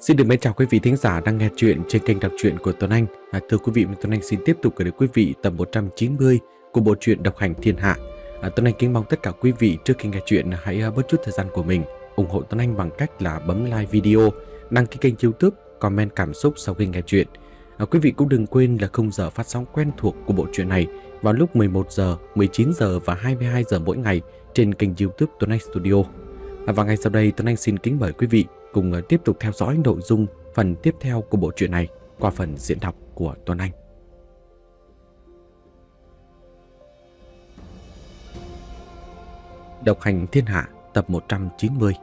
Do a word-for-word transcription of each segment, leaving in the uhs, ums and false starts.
Xin được mến chào quý vị thính giả đang nghe chuyện trên kênh đọc truyện của Tuấn Anh. À, thưa quý vị, Tuấn Anh xin tiếp tục gửi đến quý vị tập một trăm chín mươi của bộ truyện Độc hành thiên hạ. À, Tuấn Anh kính mong tất cả quý vị trước khi nghe chuyện hãy uh, bớt chút thời gian của mình ủng hộ Tuấn Anh bằng cách là bấm like video, đăng ký kênh YouTube, comment cảm xúc sau khi nghe chuyện. À, quý vị cũng đừng quên là khung giờ phát sóng quen thuộc của bộ truyện này vào lúc mười một giờ, mười chín giờ và hai mươi hai giờ mỗi ngày trên kênh YouTube Tuấn Anh Studio. À, và ngay sau đây Tuấn Anh xin kính mời quý vị cùng tiếp tục theo dõi nội dung phần tiếp theo của bộ truyện này qua phần diễn đọc của Tuấn Anh. Độc hành thiên hạ tập một trăm chín mươi.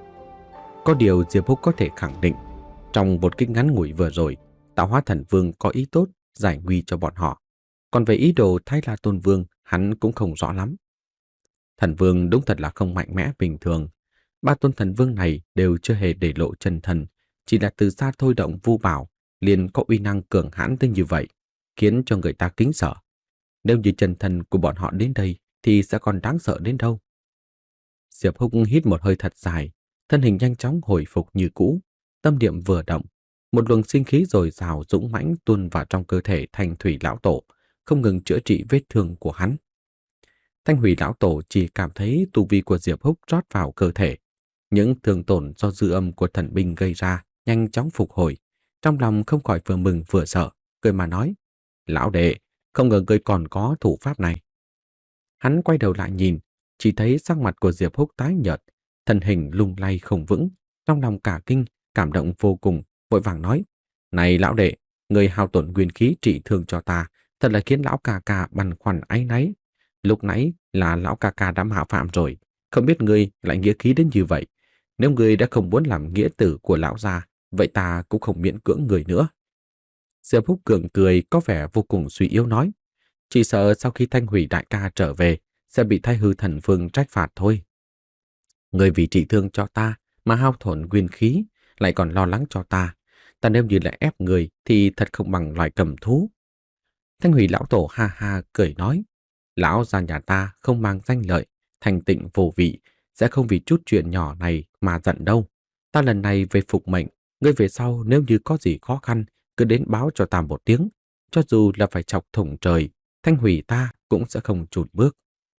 Có điều Diệp Húc có thể khẳng định, trong một kích ngắn ngủi vừa rồi, Tạo Hóa Thần Vương có ý tốt giải nguy cho bọn họ. Còn về ý đồ Thái La Tôn Vương, hắn cũng không rõ lắm. Thần Vương đúng thật là không mạnh mẽ bình thường. Ba tôn thần vương này đều chưa hề để lộ chân thần, chỉ là từ xa thôi động vu bảo, liền có uy năng cường hãn tới như vậy, khiến cho người ta kính sợ. Nếu như chân thần của bọn họ đến đây, thì sẽ còn đáng sợ đến đâu. Diệp Húc hít một hơi thật dài, thân hình nhanh chóng hồi phục như cũ, tâm niệm vừa động, một luồng sinh khí dồi dào dũng mãnh tuôn vào trong cơ thể Thanh Thủy lão tổ, không ngừng chữa trị vết thương của hắn. Thanh Thủy lão tổ chỉ cảm thấy tu vi của Diệp Húc rót vào cơ thể. Những thương tổn do dư âm của thần binh gây ra nhanh chóng phục hồi, trong lòng không khỏi vừa mừng vừa sợ, cười mà nói: "Lão đệ, không ngờ ngươi còn có thủ pháp này." Hắn quay đầu lại nhìn, chỉ thấy sắc mặt của Diệp Húc tái nhợt, thân hình lung lay không vững, trong lòng cả kinh, cảm động vô cùng, vội vàng nói: "Này lão đệ, ngươi hao tổn nguyên khí trị thương cho ta, thật là khiến lão ca ca băn khoăn áy náy. Lúc nãy là lão ca ca đã mạo phạm rồi, không biết ngươi lại nghĩa khí đến như vậy. Nếu ngươi đã không muốn làm nghĩa tử của lão gia, vậy ta cũng không miễn cưỡng người nữa." Diệp Húc cường cười có vẻ vô cùng suy yếu nói: "Chỉ sợ sau khi Thanh Hủy đại ca trở về, sẽ bị Thái Hư Thần Vương trách phạt thôi. Ngươi vì trị thương cho ta mà hao tổn nguyên khí, lại còn lo lắng cho ta. Ta nếu như lại ép người thì thật không bằng loài cầm thú." Thanh Hủy lão tổ ha ha cười nói: "Lão gia nhà ta không mang danh lợi, thành tịnh vô vị, sẽ không vì chút chuyện nhỏ này mà giận đâu. Ta lần này về phục mệnh, ngươi về sau nếu như có gì khó khăn, cứ đến báo cho ta một tiếng. Cho dù là phải chọc thủng trời, Thanh Hủy ta cũng sẽ không chùn bước."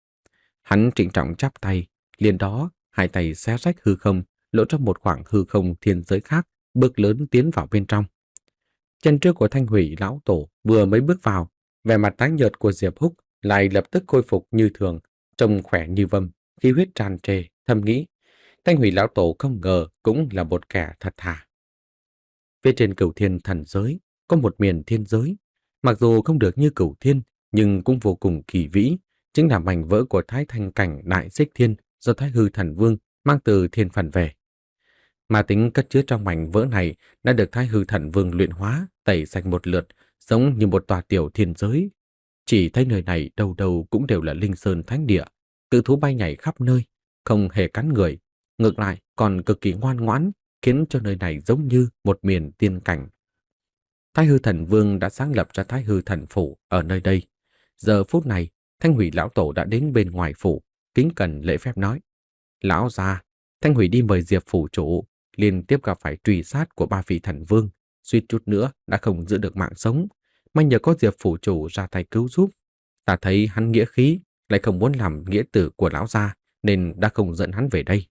Hắn trịnh trọng chắp tay, liền đó hai tay xé rách hư không, lộ ra một khoảng hư không thiên giới khác, bước lớn tiến vào bên trong. Chân trước của Thanh Hủy lão tổ vừa mới bước vào, vẻ mặt tái nhợt của Diệp Húc lại lập tức khôi phục như thường, trông khỏe như vâm, khí huyết tràn trề, thầm nghĩ: Thanh Hủy lão tổ không ngờ cũng là một kẻ thật thà. Phía trên Cửu Thiên thần giới có một miền thiên giới, mặc dù không được như Cửu Thiên nhưng cũng vô cùng kỳ vĩ, chính là mảnh vỡ của Thái Thanh cảnh Đại Xích Thiên do Thái Hư Thần Vương mang từ thiên phần về. Ma tính cất chứa trong mảnh vỡ này đã được Thái Hư Thần Vương luyện hóa, tẩy sạch một lượt, giống như một tòa tiểu thiên giới. Chỉ thấy nơi này đâu đâu cũng đều là linh sơn thánh địa, cự thú bay nhảy khắp nơi, không hề cắn người, ngược lại còn cực kỳ ngoan ngoãn, khiến cho nơi này giống như một miền tiên cảnh. Thái Hư Thần Vương đã sáng lập ra Thái Hư Thần Phủ ở nơi đây. Giờ phút này, Thanh Hủy lão tổ đã đến bên ngoài phủ, kính cẩn lễ phép nói: "Lão gia, Thanh Hủy đi mời Diệp phủ chủ, liên tiếp gặp phải truy sát của ba vị thần vương, suýt chút nữa đã không giữ được mạng sống. May nhờ có Diệp phủ chủ ra tay cứu giúp. Ta thấy hắn nghĩa khí, lại không muốn làm nghĩa tử của lão gia, nên đã không dẫn hắn về đây."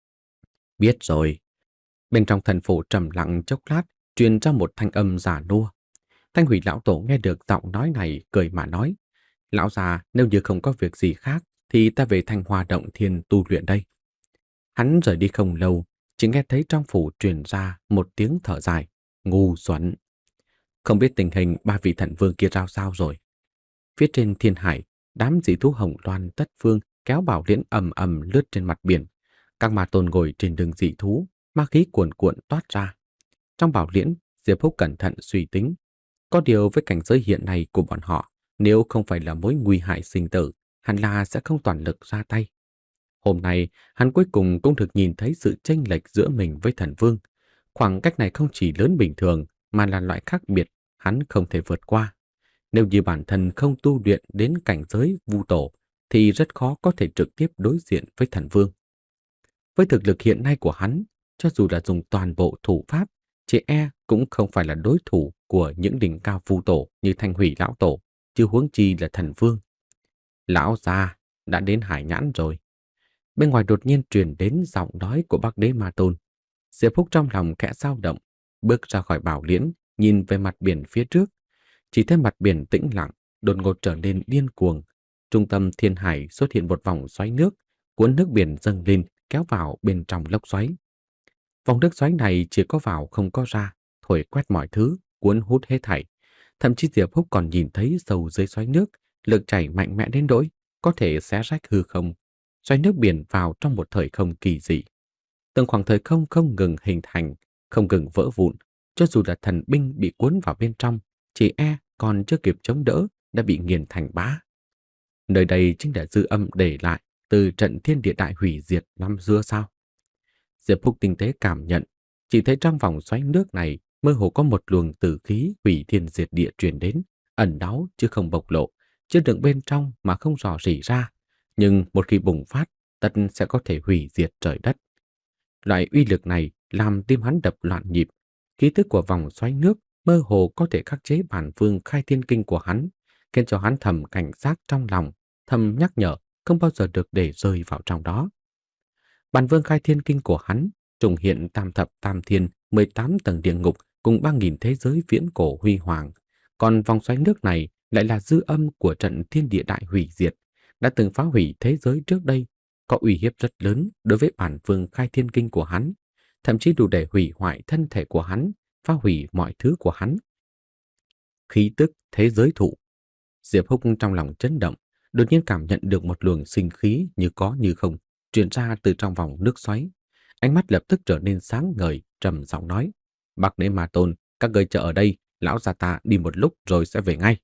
"Biết rồi." Bên trong thần phủ trầm lặng chốc lát, truyền ra một thanh âm giả nua. Thanh Hủy lão tổ nghe được giọng nói này, cười mà nói: "Lão già, nếu như không có việc gì khác, thì ta về Thanh Hoa Động Thiên tu luyện đây." Hắn rời đi không lâu, chỉ nghe thấy trong phủ truyền ra một tiếng thở dài: "Ngu xuẩn." Không biết tình hình ba vị thần vương kia ra sao rồi. Phía trên thiên hải, đám dị thú hồng loan tất phương kéo bảo liễn ầm ầm lướt trên mặt biển. Các ma tôn ngồi trên đường dị thú, ma khí cuồn cuộn toát ra. Trong bảo liễn, Diệp Húc cẩn thận suy tính. Có điều với cảnh giới hiện nay của bọn họ, nếu không phải là mối nguy hại sinh tử, hắn là sẽ không toàn lực ra tay. Hôm nay, hắn cuối cùng cũng được nhìn thấy sự chênh lệch giữa mình với thần vương. Khoảng cách này không chỉ lớn bình thường, mà là loại khác biệt, hắn không thể vượt qua. Nếu như bản thân không tu luyện đến cảnh giới vu tổ, thì rất khó có thể trực tiếp đối diện với thần vương. Với thực lực hiện nay của hắn, cho dù là dùng toàn bộ thủ pháp, chỉ e cũng không phải là đối thủ của những đỉnh cao vu tổ như Thanh Hủy lão tổ, chứ huống chi là thần vương. Lão già, đã đến Hải Nhãn rồi. Bên ngoài đột nhiên truyền đến giọng nói của Bắc Đế Ma Tôn. Diệp Húc trong lòng khẽ dao động, bước ra khỏi bảo liễn, nhìn về mặt biển phía trước. Chỉ thấy mặt biển tĩnh lặng, đột ngột trở nên điên cuồng. Trung tâm thiên hải xuất hiện một vòng xoáy nước, cuốn nước biển dâng lên, kéo vào bên trong lốc xoáy. Vòng nước xoáy này chỉ có vào không có ra, thổi quét mọi thứ, cuốn hút hết thảy. Thậm chí Diệp Húc còn nhìn thấy sâu dưới xoáy nước, lực chảy mạnh mẽ đến nỗi có thể xé rách hư không, xoáy nước biển vào trong một thời không kỳ dị. Từng khoảng thời không không ngừng hình thành, không ngừng vỡ vụn, cho dù là thần binh bị cuốn vào bên trong, chỉ e còn chưa kịp chống đỡ đã bị nghiền thành bã. Nơi đây chính là dư âm để lại từ trận thiên địa đại hủy diệt năm xưa sao? Diệp Húc tinh tế cảm nhận, chỉ thấy trong vòng xoáy nước này mơ hồ có một luồng tử khí hủy thiên diệt địa truyền đến, ẩn náu chứ không bộc lộ, chứa đựng bên trong mà không rò rỉ ra, nhưng một khi bùng phát, tất sẽ có thể hủy diệt trời đất. Loại uy lực này làm tim hắn đập loạn nhịp, khí tức của vòng xoáy nước mơ hồ có thể khắc chế bản vương khai thiên kinh của hắn, khiến cho hắn thầm cảnh giác trong lòng, thầm nhắc nhở không bao giờ được để rơi vào trong đó. Bản vương khai thiên kinh của hắn trùng hiện tam thập tam thiên, mười tám tầng địa ngục cùng ba nghìn thế giới viễn cổ huy hoàng, còn vòng xoáy nước này lại là dư âm của trận thiên địa đại hủy diệt, đã từng phá hủy thế giới trước đây, có uy hiếp rất lớn đối với bản vương khai thiên kinh của hắn, thậm chí đủ để hủy hoại thân thể của hắn, phá hủy mọi thứ của hắn. Khí tức thế giới thụ. Diệp Húc trong lòng chấn động, đột nhiên cảm nhận được một luồng sinh khí như có như không truyền ra từ trong vòng nước xoáy. Ánh mắt lập tức trở nên sáng ngời, trầm giọng nói: "Bắc Đế Ma Tôn, các ngươi chờ ở đây, lão già ta đi một lúc rồi sẽ về ngay."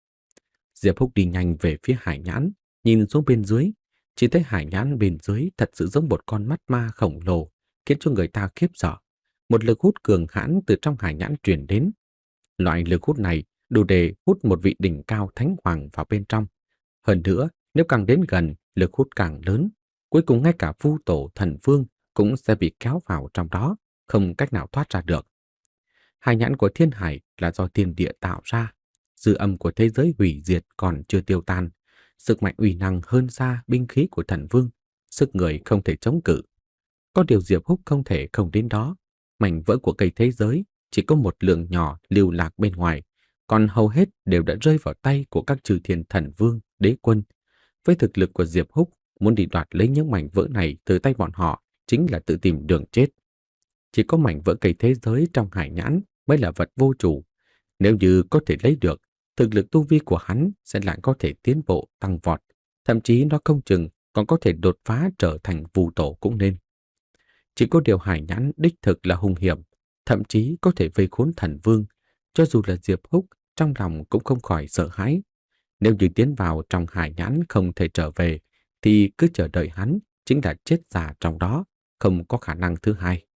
Diệp Húc đi nhanh về phía Hải Nhãn, nhìn xuống bên dưới, chỉ thấy Hải Nhãn bên dưới thật sự giống một con mắt ma khổng lồ, khiến cho người ta khiếp sợ. Một lực hút cường hãn từ trong Hải Nhãn truyền đến. Loại lực hút này đủ để hút một vị đỉnh cao thánh hoàng vào bên trong. Hơn nữa, nếu càng đến gần, lực hút càng lớn, cuối cùng ngay cả vu tổ thần vương cũng sẽ bị kéo vào trong đó, không cách nào thoát ra được. Hải Nhãn của thiên hải là do thiên địa tạo ra, dư âm của thế giới hủy diệt còn chưa tiêu tan, sức mạnh uy năng hơn xa binh khí của thần vương, sức người không thể chống cự. Có điều Diệp Húc không thể không đến đó, mảnh vỡ của cây thế giới chỉ có một lượng nhỏ lưu lạc bên ngoài, còn hầu hết đều đã rơi vào tay của các chư thiên thần vương, đế quân. Với thực lực của Diệp Húc, muốn đi đoạt lấy những mảnh vỡ này từ tay bọn họ chính là tự tìm đường chết. Chỉ có mảnh vỡ cây thế giới trong Hải Nhãn mới là vật vô chủ. Nếu như có thể lấy được, thực lực tu vi của hắn sẽ lại có thể tiến bộ tăng vọt, thậm chí nó không chừng còn có thể đột phá trở thành vu tổ cũng nên. Chỉ có điều Hải Nhãn đích thực là hung hiểm, thậm chí có thể vây khốn thần vương, cho dù là Diệp Húc trong lòng cũng không khỏi sợ hãi. Nếu như tiến vào trong Hải Nhãn không thể trở về, thì cứ chờ đợi hắn chính là chết già trong đó, không có khả năng thứ hai.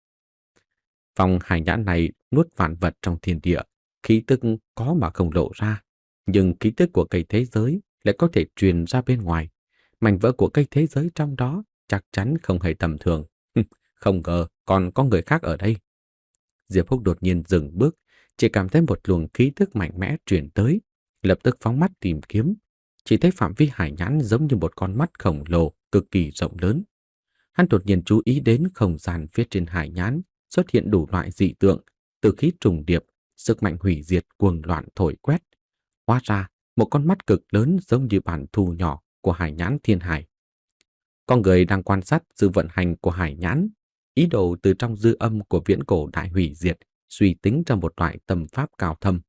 Vòng Hải Nhãn này nuốt vạn vật trong thiên địa, khí tức có mà không lộ ra, nhưng khí tức của cây thế giới lại có thể truyền ra bên ngoài. Mảnh vỡ của cây thế giới trong đó chắc chắn không hề tầm thường. Không ngờ còn có người khác ở đây. Diệp Húc đột nhiên dừng bước, chỉ cảm thấy một luồng khí tức mạnh mẽ truyền tới, lập tức phóng mắt tìm kiếm. Chỉ thấy phạm vi Hải Nhãn giống như một con mắt khổng lồ, cực kỳ rộng lớn. Hắn đột nhiên chú ý đến không gian phía trên Hải Nhãn xuất hiện đủ loại dị tượng, từ khí trùng điệp, sức mạnh hủy diệt cuồng loạn thổi quét. Hóa ra, một con mắt cực lớn giống như bản thù nhỏ của Hải Nhãn thiên hải. Con người đang quan sát sự vận hành của Hải Nhãn, ý đồ từ trong dư âm của viễn cổ đại hủy diệt, suy tính ra một loại tâm pháp cao thâm.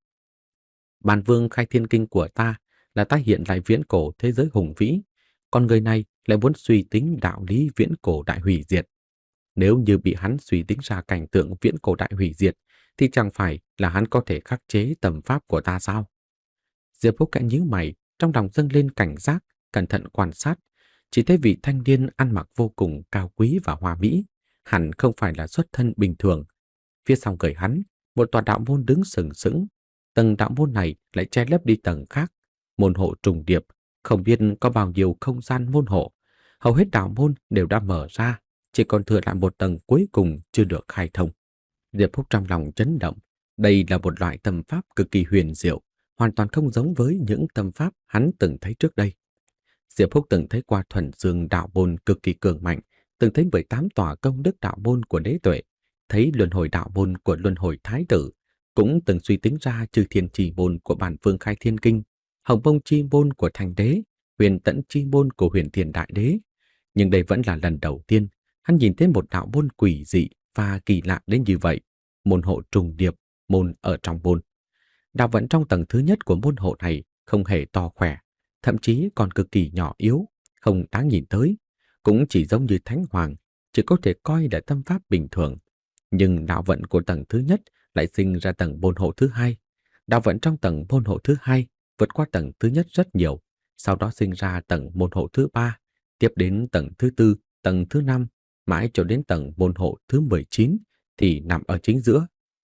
Bản vương khai thiên kinh của ta là ta hiện lại viễn cổ thế giới hùng vĩ, còn người này lại muốn suy tính đạo lý viễn cổ đại hủy diệt. Nếu như bị hắn suy tính ra cảnh tượng viễn cổ đại hủy diệt, thì chẳng phải là hắn có thể khắc chế tầm pháp của ta sao? Diệp Húc khẽ nhíu mày, trong lòng dâng lên cảnh giác, cẩn thận quan sát, chỉ thấy vị thanh niên ăn mặc vô cùng cao quý và hoa mỹ, hẳn không phải là xuất thân bình thường. Phía sau người hắn, một tòa đạo môn đứng sừng sững, tầng đạo môn này lại che lấp đi tầng khác, môn hộ trùng điệp, không biết có bao nhiêu không gian môn hộ, hầu hết đạo môn đều đã mở ra, chỉ còn thừa lại một tầng cuối cùng chưa được khai thông. Diệp Phúc trong lòng chấn động. Đây là một loại tâm pháp cực kỳ huyền diệu, hoàn toàn không giống với những tâm pháp hắn từng thấy trước đây. Diệp Phúc từng thấy qua thuần dương đạo môn cực kỳ cường mạnh, từng thấy mười tám tòa công đức đạo môn của đế tuệ, thấy luân hồi đạo môn của luân hồi thái tử, cũng từng suy tính ra chư thiên chỉ môn của bản vương khai thiên kinh, hồng bông chi môn của thành đế, huyền tẫn chi môn của huyền thiên đại đế. Nhưng đây vẫn là lần đầu tiên hắn nhìn thấy một đạo môn quỷ dị và kỳ lạ đến như vậy, môn hộ trùng điệp, môn ở trong môn. Đạo vận trong tầng thứ nhất của môn hộ này không hề to khỏe, thậm chí còn cực kỳ nhỏ yếu, không đáng nhìn tới, cũng chỉ giống như thánh hoàng, chỉ có thể coi là tâm pháp bình thường. Nhưng đạo vận của tầng thứ nhất lại sinh ra tầng môn hộ thứ hai. Đạo vận trong tầng môn hộ thứ hai vượt qua tầng thứ nhất rất nhiều, sau đó sinh ra tầng môn hộ thứ ba, tiếp đến tầng thứ tư, tầng thứ năm, mãi cho đến tầng môn hộ thứ mười chín thì nằm ở chính giữa.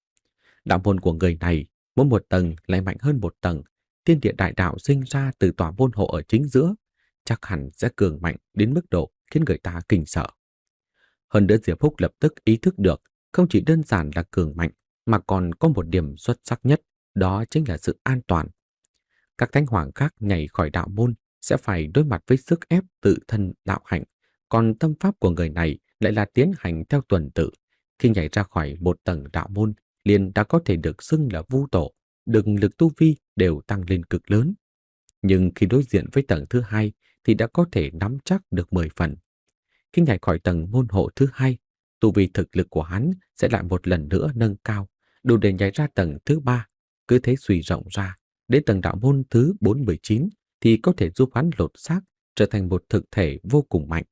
Đạo môn của người này, mỗi một tầng lại mạnh hơn một tầng, thiên địa đại đạo sinh ra từ tòa môn hộ ở chính giữa, chắc hẳn sẽ cường mạnh đến mức độ khiến người ta kinh sợ. Hơn nữa Diệp Phúc lập tức ý thức được, không chỉ đơn giản là cường mạnh, mà còn có một điểm xuất sắc nhất, đó chính là sự an toàn. Các thánh hoàng khác nhảy khỏi đạo môn sẽ phải đối mặt với sức ép tự thân đạo hạnh, còn tâm pháp của người này lại là tiến hành theo tuần tự. Khi nhảy ra khỏi một tầng đạo môn, liền đã có thể được xưng là vu tổ, được lực tu vi đều tăng lên cực lớn. Nhưng khi đối diện với tầng thứ hai thì đã có thể nắm chắc được mười phần. Khi nhảy khỏi tầng môn hộ thứ hai, tu vi thực lực của hắn sẽ lại một lần nữa nâng cao, đủ để nhảy ra tầng thứ ba, cứ thế suy rộng ra. Đến tầng đạo môn thứ bốn mươi chín thì có thể giúp hắn lột xác, trở thành một thực thể vô cùng mạnh.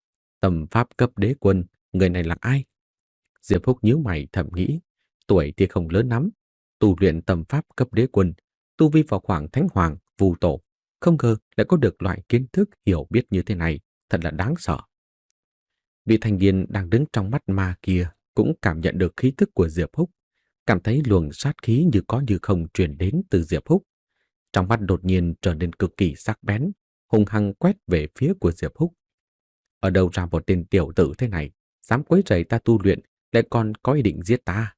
Tầm pháp cấp đế quân, người này là ai? Diệp Phúc nhíu mày thầm nghĩ, tuổi thì không lớn lắm, tu luyện tầm pháp cấp đế quân, tu vi vào khoảng thánh hoàng, vu tổ, không ngờ lại có được loại kiến thức hiểu biết như thế này, thật là đáng sợ. Vị thanh niên đang đứng trong mắt ma kia cũng cảm nhận được khí tức của Diệp Phúc, cảm thấy luồng sát khí như có như không truyền đến từ Diệp Phúc. Trong mắt đột nhiên trở nên cực kỳ sắc bén, hung hăng quét về phía của Diệp Phúc. Ở đâu ra một tên tiểu tử thế này, dám quấy rầy ta tu luyện, lại còn có ý định giết ta?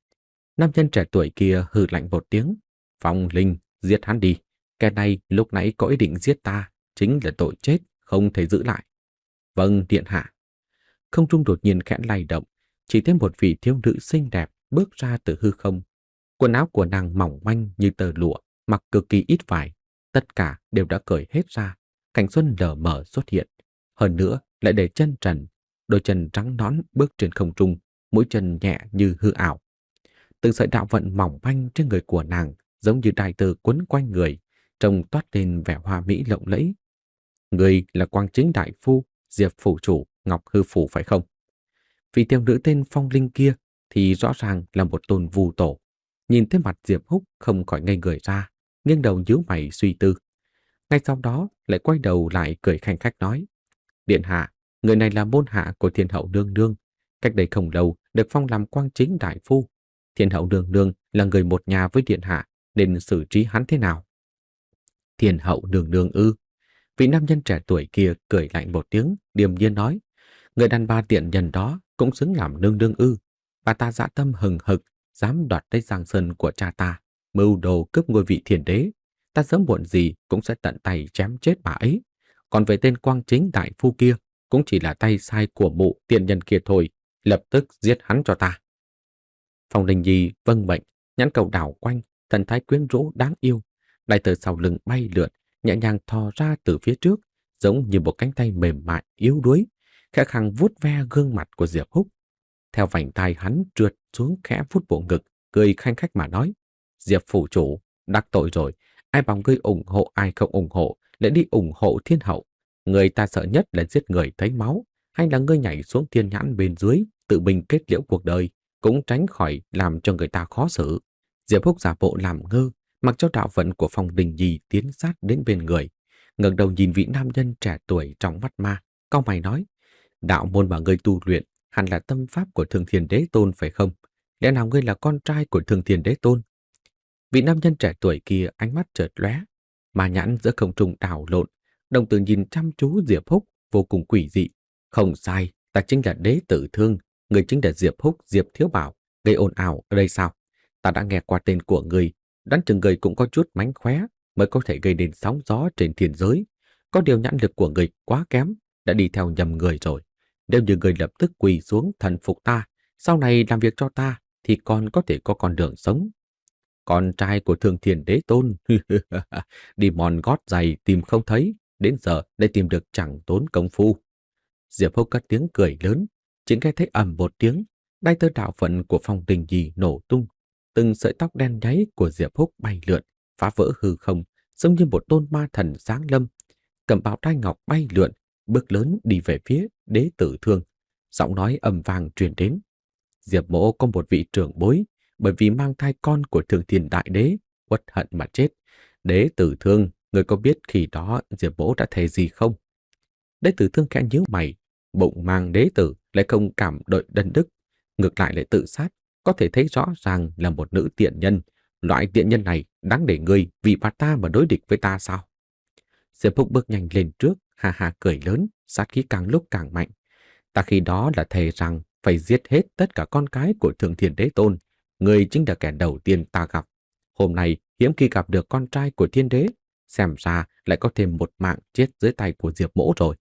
Nam nhân trẻ tuổi kia hừ lạnh một tiếng, Phong Linh, giết hắn đi, kẻ này lúc nãy có ý định giết ta, chính là tội chết, không thể giữ lại. Vâng, điện hạ. Không trung đột nhiên khẽ lay động, chỉ thấy một vị thiếu nữ xinh đẹp bước ra từ hư không. Quần áo của nàng mỏng manh như tờ lụa, mặc cực kỳ ít vải, tất cả đều đã cởi hết ra, cảnh xuân lờ mờ xuất hiện. Hơn nữa lại để chân trần, đôi chân trắng nõn bước trên không trung, mũi chân nhẹ như hư ảo. Từng sợi đạo vận mỏng manh trên người của nàng giống như đai tơ quấn quanh người, trông toát lên vẻ hoa mỹ lộng lẫy. Người là Quang Chính đại phu, Diệp phủ chủ, Ngọc hư phủ phải không? Vị thiếu nữ tên Phong Linh kia thì rõ ràng là một tôn vu tổ. Nhìn thấy mặt Diệp Húc không khỏi ngây người ra, nghiêng đầu nhíu mày suy tư. Ngay sau đó lại quay đầu lại cười khanh khách nói: Điện hạ, người này là môn hạ của Thiên hậu nương nương, cách đây không lâu được phong làm Quang Chính đại phu. Thiên hậu nương nương là người một nhà với điện hạ, nên xử trí hắn thế nào? Thiên hậu nương nương ư? Vị nam nhân trẻ tuổi kia cười lạnh một tiếng, điềm nhiên nói: Người đàn bà tiện nhân đó cũng xứng làm nương nương ư? Bà ta dã tâm hừng hực, dám đoạt lấy Giang Sơn của cha ta, mưu đồ cướp ngôi vị thiên đế. Ta sớm muộn gì cũng sẽ tận tay chém chết bà ấy. Còn về tên Quang Chính đại phu kia, cũng chỉ là tay sai của mụ tiện nhân kia thôi, lập tức giết hắn cho ta. Phong Linh Nhi vâng mệnh, nhãn cầu đảo quanh, thần thái quyến rũ đáng yêu, đại từ sau lưng bay lượn, nhẹ nhàng thò ra từ phía trước, giống như một cánh tay mềm mại yếu đuối, khẽ khàng vuốt ve gương mặt của Diệp Húc. Theo vành tai hắn trượt xuống khẽ vuốt bộ ngực, cười khanh khách mà nói: Diệp phủ chủ, đắc tội rồi, ai bảo ngươi ủng hộ ai không ủng hộ, lại đi ủng hộ thiên hậu. Người ta sợ nhất là giết người thấy máu, hay là ngươi nhảy xuống thiên nhãn bên dưới, tự mình kết liễu cuộc đời, cũng tránh khỏi làm cho người ta khó xử. Diệp Húc giả bộ làm ngơ, mặc cho đạo vận của Phong Đình Nhi tiến sát đến bên người, ngẩng đầu nhìn vị nam nhân trẻ tuổi trong mắt ma, cau mày nói: Đạo môn mà ngươi tu luyện hẳn là tâm pháp của Thương Thiên Đế Tôn phải không? Lẽ nào ngươi là con trai của Thương Thiên Đế Tôn? Vị nam nhân trẻ tuổi kia ánh mắt chợt lóe, mà nhãn giữa không trung đảo lộn, đồng tử nhìn chăm chú Diệp Húc vô cùng quỷ dị. Không sai, ta chính là đế tử Thương, người chính là Diệp Húc, Diệp Thiếu Bảo, Gây ồn ào ở đây sao? Ta đã nghe qua tên của người, đoán chừng người cũng có chút mánh khóe mới có thể gây nên sóng gió trên thiên giới. Có điều nhãn lực của người quá kém, đã đi theo nhầm người rồi. Nếu như người lập tức quỳ xuống thần phục ta, sau này làm việc cho ta, thì còn có thể có con đường sống. Con trai của Thương Thiên Đế Tôn, đi mòn gót giày tìm không thấy, đến giờ để tìm được chẳng tốn công phu. Diệp Húc cất tiếng cười lớn, chỉ nghe thấy ầm một tiếng, đai tơ đạo vận của Phong Đình Nhi nổ tung, từng sợi tóc đen nháy của Diệp Húc bay lượn, phá vỡ hư không, giống như một tôn ma thần giáng lâm, cầm bảo đai ngọc bay lượn, bước lớn đi về phía Đế Tử Thương. Giọng nói ầm vang truyền đến. Diệp Mỗ có một vị trưởng bối, bởi vì mang thai con của Thương Thiên Đại Đế, uất hận mà chết. Đế Tử Thương, người có biết khi đó Diệp Mỗ đã thề gì không? Đế Tử Thương khẽ nhíu mày, bụng mang đế tử lại không cảm đợi đần đức, ngược lại lại tự sát, có thể thấy rõ ràng là một nữ tiện nhân. Loại tiện nhân này đáng để ngươi vì bà ta mà đối địch với ta sao? Diệp Húc bước nhanh lên trước, ha ha cười lớn, sát khí càng lúc càng mạnh. Ta khi đó là thề rằng phải giết hết tất cả con cái của Thượng Thiên Đế Tôn. Ngươi chính là kẻ đầu tiên ta gặp. Hôm nay hiếm khi gặp được con trai của Thiên Đế, xem ra lại có thêm một mạng chết dưới tay của Diệp Mỗ rồi.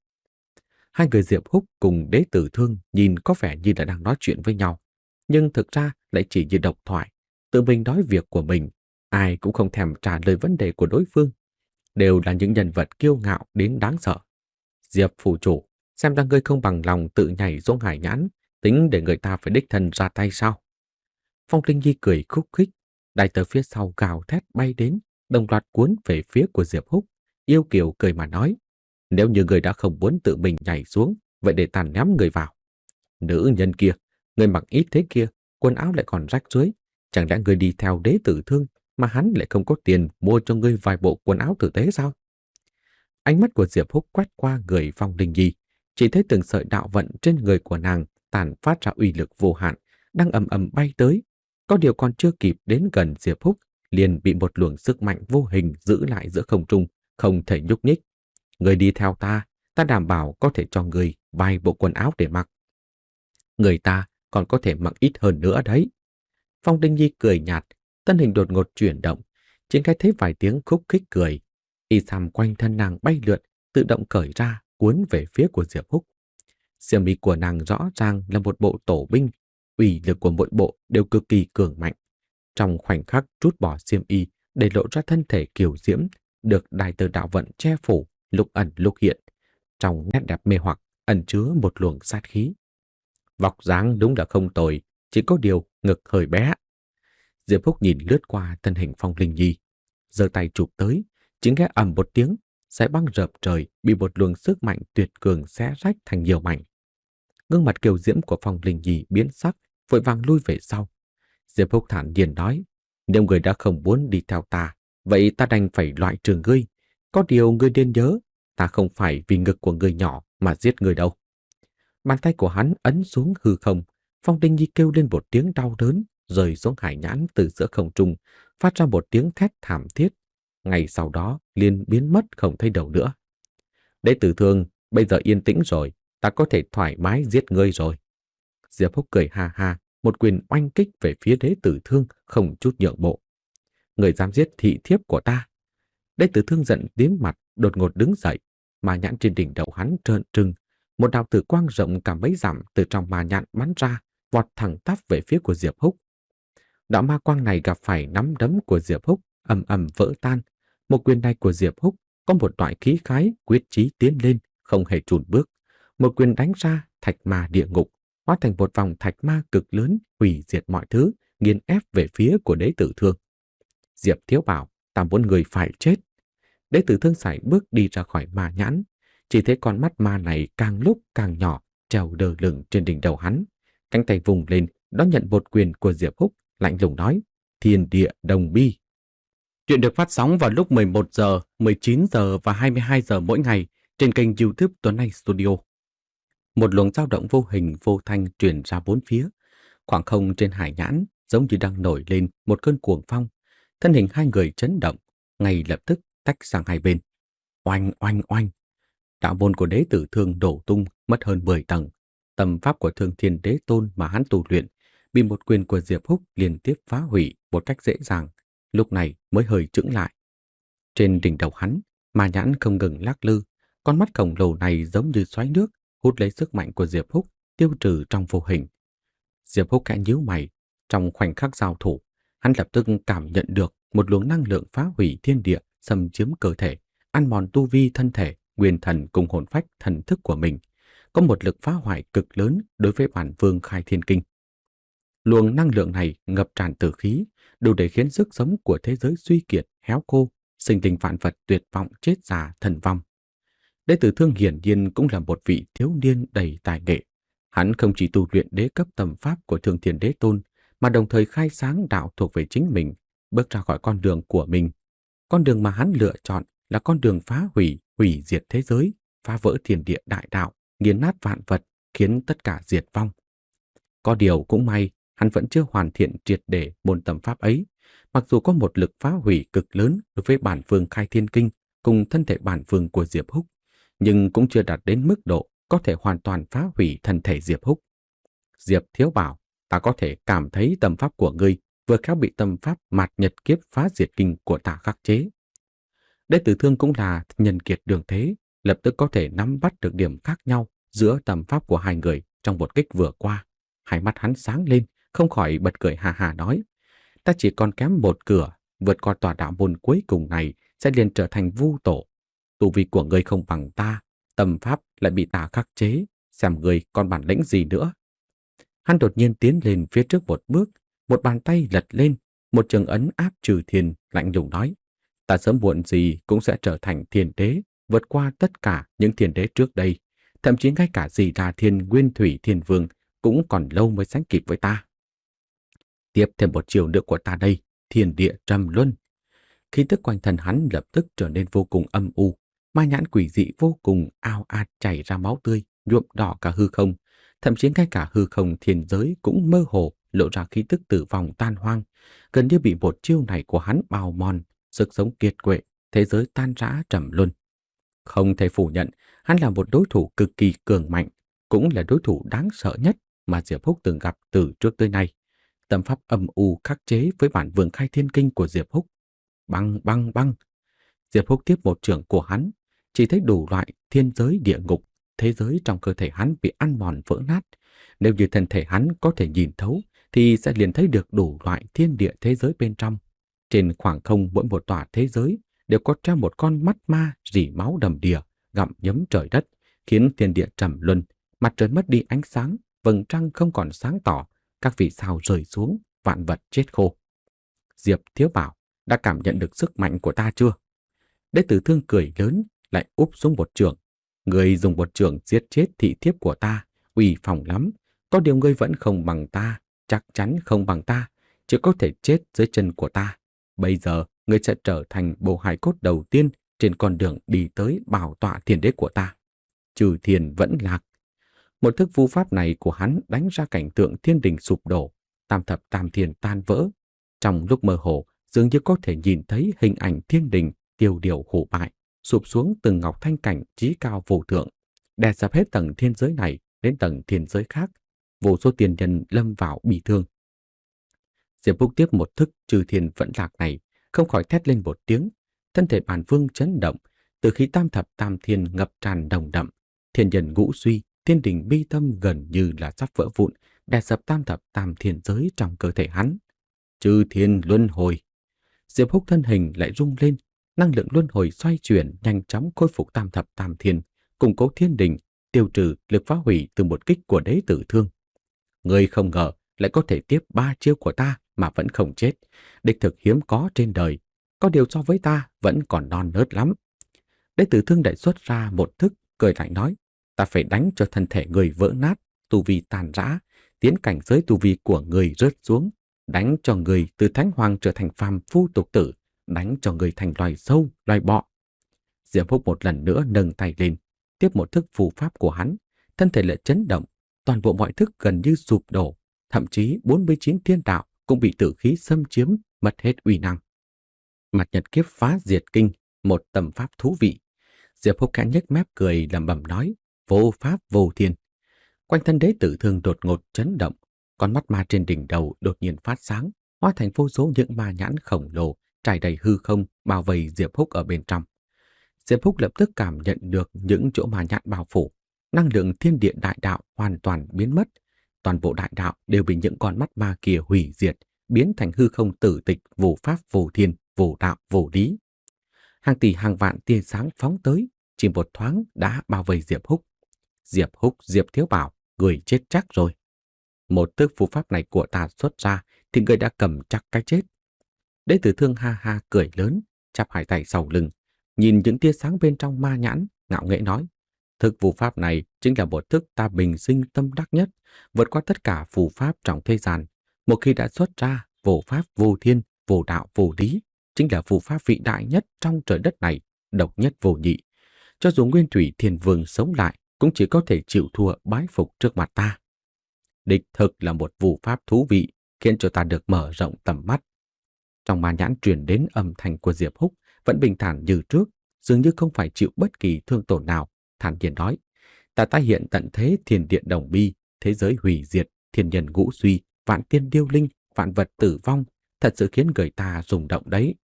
Hai người Diệp Húc cùng Đế Tử Thương nhìn có vẻ như là đang nói chuyện với nhau, nhưng thực ra lại chỉ như độc thoại, tự mình nói việc của mình, ai cũng không thèm trả lời vấn đề của đối phương, đều là những nhân vật kiêu ngạo đến đáng sợ. Diệp phủ chủ, xem ra ngươi không bằng lòng tự nhảy xuống hải nhãn, tính để người ta phải đích thân ra tay sao? Phong Linh Nhi cười khúc khích, đại tờ phía sau gào thét bay đến, đồng loạt cuốn về phía của Diệp Húc, yêu kiều cười mà nói. Nếu như người đã không muốn tự mình nhảy xuống, vậy để tàn ném người vào. Nữ nhân kia, người mặc ít thế kia, quần áo lại còn rách rưới. Chẳng lẽ người đi theo Đế Tử Thương mà hắn lại không có tiền mua cho ngươi vài bộ quần áo tử tế sao? Ánh mắt của Diệp Húc quét qua người Phong Đình Nhi, chỉ thấy từng sợi đạo vận trên người của nàng tản phát ra uy lực vô hạn, đang ầm ầm bay tới. Có điều còn chưa kịp đến gần Diệp Húc, liền bị một luồng sức mạnh vô hình giữ lại giữa không trung, không thể nhúc nhích. Người đi theo ta, ta đảm bảo có thể cho người vài bộ quần áo để mặc. Người ta còn có thể mặc ít hơn nữa đấy. Phong Đinh Nhi cười nhạt, thân hình đột ngột chuyển động, trên cái thấy vài tiếng khúc khích cười. Y sam quanh thân nàng bay lượn, tự động cởi ra, cuốn về phía của Diệp Húc. Xiêm y của nàng rõ ràng là một bộ tổ binh, uy lực của mỗi bộ đều cực kỳ cường mạnh. Trong khoảnh khắc trút bỏ xiêm y để lộ ra thân thể kiều diễm, được đại từ đạo vận che phủ, lúc ẩn lúc hiện. Trong nét đẹp mê hoặc ẩn chứa một luồng sát khí. Vóc dáng đúng là không tồi, chỉ có điều ngực hơi bé. Diệp Húc nhìn lướt qua thân hình Phong Linh Nhi, giơ tay chụp tới, chỉ nghe ầm một tiếng, sải băng rợp trời bị một luồng sức mạnh tuyệt cường xé rách thành nhiều mảnh. Gương mặt kiều diễm của Phong Linh Nhi biến sắc, vội vàng lui về sau. Diệp Húc thản nhiên nói, nếu người đã không muốn đi theo ta, vậy ta đành phải loại trừ ngươi. Có điều ngươi nên nhớ, ta không phải vì ngực của ngươi nhỏ mà giết ngươi đâu. Bàn tay của hắn ấn xuống hư không, Phong Linh Nhi kêu lên một tiếng đau đớn, rơi xuống hải nhãn từ giữa không trung, phát ra một tiếng thét thảm thiết. Ngày sau đó liền biến mất không thấy đâu nữa. Đế Tử Thương, bây giờ yên tĩnh rồi, ta có thể thoải mái giết ngươi rồi. Diệp Húc cười ha ha, một quyền oanh kích về phía Đế Tử Thương không chút nhượng bộ. Người dám giết thị thiếp của ta. Đế Tử Thương giận tím mặt, đột ngột đứng dậy, mà nhãn trên đỉnh đầu hắn trợn trừng, một đạo tử quang rộng cả mấy dặm từ trong ma nhãn bắn ra, vọt thẳng tắp về phía của Diệp Húc. Đạo ma quang này gặp phải nắm đấm của Diệp Húc, ầm ầm vỡ tan. Một quyền này của Diệp Húc có một loại khí khái quyết chí tiến lên, không hề chùn bước. Một quyền đánh ra, thạch ma địa ngục hóa thành một vòng thạch ma cực lớn, hủy diệt mọi thứ, nghiền ép về phía của Đế Tử Thương. Diệp Thiếu bảo, ta muốn người phải chết. Đế Tử Thương sải bước đi ra khỏi ma nhãn, chỉ thấy con mắt ma này càng lúc càng nhỏ, treo đờ lửng trên đỉnh đầu hắn. Cánh tay vùng lên, đón nhận một quyền của Diệp Húc, lạnh lùng nói, thiên địa đồng bi. Chuyện được phát sóng vào lúc mười một giờ, mười chín giờ và hai mươi hai giờ mỗi ngày trên kênh YouTube Tuấn Anh Studio. Một luồng dao động vô hình vô thanh truyền ra bốn phía. Khoảng không trên hải nhãn giống như đang nổi lên một cơn cuồng phong. Thân hình hai người chấn động, ngay lập tức tách sang hai bên. Oanh oanh oanh. Đạo môn của Đế Tử Thương đổ tung mất hơn mười tầng. Tâm pháp của Thương Thiên Đế Tôn mà hắn tu luyện bị một quyền của Diệp Húc liên tiếp phá hủy một cách dễ dàng, lúc này mới hơi chững lại. Trên đỉnh đầu hắn, ma nhãn không ngừng lắc lư, con mắt khổng lồ này giống như xoáy nước, hút lấy sức mạnh của Diệp Húc, tiêu trừ trong vô hình. Diệp Húc khẽ nhíu mày, trong khoảnh khắc giao thủ, hắn lập tức cảm nhận được một luồng năng lượng phá hủy thiên địa xâm chiếm cơ thể, ăn mòn tu vi thân thể, nguyên thần cùng hồn phách thần thức của mình, có một lực phá hoại cực lớn đối với bản vương khai thiên kinh. Luồng năng lượng này ngập tràn tử khí, đủ để khiến sức sống của thế giới suy kiệt, héo khô, sinh linh vạn vật tuyệt vọng chết già thần vong. Đệ tử Thương hiển nhiên cũng là một vị thiếu niên đầy tài nghệ. Hắn không chỉ tu luyện đế cấp tầm pháp của Thương Thiên Đế Tôn, mà đồng thời khai sáng đạo thuộc về chính mình, bước ra khỏi con đường của mình. Con đường mà hắn lựa chọn là con đường phá hủy, hủy diệt thế giới, phá vỡ thiên địa đại đạo, nghiền nát vạn vật, khiến tất cả diệt vong. Có điều cũng may, hắn vẫn chưa hoàn thiện triệt để môn tầm pháp ấy, mặc dù có một lực phá hủy cực lớn đối với bản vương khai thiên kinh cùng thân thể bản vương của Diệp Húc, nhưng cũng chưa đạt đến mức độ có thể hoàn toàn phá hủy thân thể Diệp Húc. Diệp Thiếu Bảo, ta có thể cảm thấy tầm pháp của ngươi vừa khéo bị tầm pháp mạt nhật kiếp phá diệt kinh của ta khắc chế. Đệ tử Thương cũng là nhân kiệt đường thế, lập tức có thể nắm bắt được điểm khác nhau giữa tầm pháp của hai người trong một kích vừa qua. Hai mắt hắn sáng lên, không khỏi bật cười hà hà nói: ta chỉ còn kém một cửa, vượt qua tòa đạo môn cuối cùng này sẽ liền trở thành vu tổ. Tu vi của ngươi không bằng ta, tầm pháp lại bị ta khắc chế, xem ngươi còn bản lĩnh gì nữa. Hắn đột nhiên tiến lên phía trước một bước, một bàn tay lật lên, một trường ấn áp trừ thiên, lạnh lùng nói: ta sớm muộn gì cũng sẽ trở thành thiên đế, vượt qua tất cả những thiên đế trước đây, thậm chí ngay cả gì là thiên nguyên thủy thiên vương cũng còn lâu mới sánh kịp với ta. Tiếp thêm một chiều nữa của ta đây, thiên địa trầm luân. Khí tức quanh thân hắn lập tức trở nên vô cùng âm u, ma nhãn quỷ dị vô cùng ao ạt chảy ra máu tươi, nhuộm đỏ cả hư không, thậm chí ngay cả hư không thiên giới cũng mơ hồ lộ ra khí tức tử vong tan hoang, gần như bị một chiêu này của hắn bào mòn, sức sống kiệt quệ, thế giới tan rã trầm luân. Không thể phủ nhận, hắn là một đối thủ cực kỳ cường mạnh, cũng là đối thủ đáng sợ nhất mà Diệp Húc từng gặp từ trước tới nay. Tâm pháp âm u khắc chế với bản vương khai thiên kinh của Diệp Húc. Băng băng băng. Diệp Húc tiếp một trường của hắn, chỉ thấy đủ loại thiên giới địa ngục, thế giới trong cơ thể hắn bị ăn mòn vỡ nát. Nếu như thân thể hắn có thể nhìn thấu, thì sẽ liền thấy được đủ loại thiên địa thế giới bên trong. Trên khoảng không mỗi một tòa thế giới đều có treo một con mắt ma rỉ máu đầm đìa, gặm nhấm trời đất, khiến thiên địa trầm luân, mặt trời mất đi ánh sáng, vầng trăng không còn sáng tỏ, các vì sao rơi xuống, vạn vật chết khô. Diệp Thiếu Bảo, đã cảm nhận được sức mạnh của ta chưa? Đệ tử Thương cười lớn, lại úp xuống một trường. Người dùng một trường giết chết thị thiếp của ta, uy phong lắm. Có điều ngươi vẫn không bằng ta, chắc chắn không bằng ta, chỉ có thể chết dưới chân của ta. Bây giờ, ngươi sẽ trở thành bộ hài cốt đầu tiên trên con đường đi tới bảo tọa thiên đế của ta. Trừ thiên vẫn lạc. Một thức vu pháp này của hắn đánh ra cảnh tượng thiên đình sụp đổ, tam thập tam thiên tan vỡ. Trong lúc mơ hồ, dường như có thể nhìn thấy hình ảnh thiên đình tiêu điều hủ bại, sụp xuống từng ngọc thanh cảnh chí cao vô thượng, đè sập hết tầng thiên giới này đến tầng thiên giới khác. Vô số tiền nhân lâm vào bị thương. Diệp Húc tiếp một thức trừ thiên vẫn lạc này, không khỏi thét lên một tiếng, thân thể bản vương chấn động, từ khí tam thập tam thiên ngập tràn đồng đậm, thiên nhân ngũ suy, thiên đình bi tâm gần như là sắp vỡ vụn, đè sập tam thập tam thiên giới trong cơ thể hắn. Trừ thiên luân hồi. Diệp Húc thân hình lại rung lên, năng lượng luân hồi xoay chuyển nhanh chóng khôi phục tam thập tam thiên, củng cố thiên đình, tiêu trừ lực phá hủy từ một kích của Đế Tử Thương. Người không ngờ lại có thể tiếp ba chiêu của ta mà vẫn không chết, địch thực hiếm có trên đời, có điều so với ta vẫn còn non nớt lắm. Đế Tử Thương đại xuất ra một thức, cười lại nói: ta phải đánh cho thân thể người vỡ nát, tu vi tàn rã, tiến cảnh giới tu vi của người rớt xuống, đánh cho người từ thánh hoàng trở thành phàm phu tục tử, đánh cho người thành loài sâu, loài bọ. Diệp Húc một lần nữa nâng tay lên, tiếp một thức phù pháp của hắn, thân thể lại chấn động, toàn bộ mọi thức gần như sụp đổ, thậm chí bốn mươi chín thiên đạo cũng bị tử khí xâm chiếm, mất hết uy năng. Mặt nhật kiếp phá diệt kinh, một tầm pháp thú vị. Diệp Húc khẽ nhếch mép cười lẩm bẩm nói: vô pháp vô thiên. Quanh thân Đế Tử Thương đột ngột chấn động, Con mắt ma trên đỉnh đầu đột nhiên phát sáng, hóa thành vô số những ma nhãn khổng lồ trải đầy hư không bao vây Diệp Húc ở bên trong. Diệp Húc lập tức cảm nhận được những chỗ ma nhãn bao phủ, năng lượng thiên địa đại đạo hoàn toàn biến mất. Toàn bộ đại đạo đều bị những con mắt ma kia hủy diệt, biến thành hư không tử tịch, vô pháp vô thiên, vô đạo vô lý. Hàng tỷ hàng vạn tia sáng phóng tới, chỉ một thoáng đã bao vây Diệp Húc. Diệp Húc, Diệp Thiếu Bảo, người chết chắc rồi. Một thức phù pháp này của ta xuất ra thì người đã cầm chắc cái chết. Đế tử thương ha ha cười lớn, chắp hai tay sau lưng, nhìn những tia sáng bên trong ma nhãn, ngạo nghễ nói: Thức phù pháp này chính là một thức ta bình sinh tâm đắc nhất, vượt qua tất cả phù pháp trong thế gian. Một khi đã xuất ra, vô pháp vô thiên, vô đạo vô lý, chính là phù pháp vĩ đại nhất trong trời đất này, độc nhất vô nhị. Cho dù Nguyên Thủy Thiên Vương sống lại, cũng chỉ có thể chịu thua bái phục trước mặt ta. Đích thực là một phù pháp thú vị, khiến cho ta được mở rộng tầm mắt. Trong ma nhãn truyền đến âm thanh của Diệp Húc vẫn bình thản như trước, dường như không phải chịu bất kỳ thương tổn nào, thản nhiên nói: Ta tái hiện tận thế thiên địa đồng bi, thế giới hủy diệt, thiên nhân ngũ suy, vạn tiên điêu linh, vạn vật tử vong, thật sự khiến người ta rung động đấy.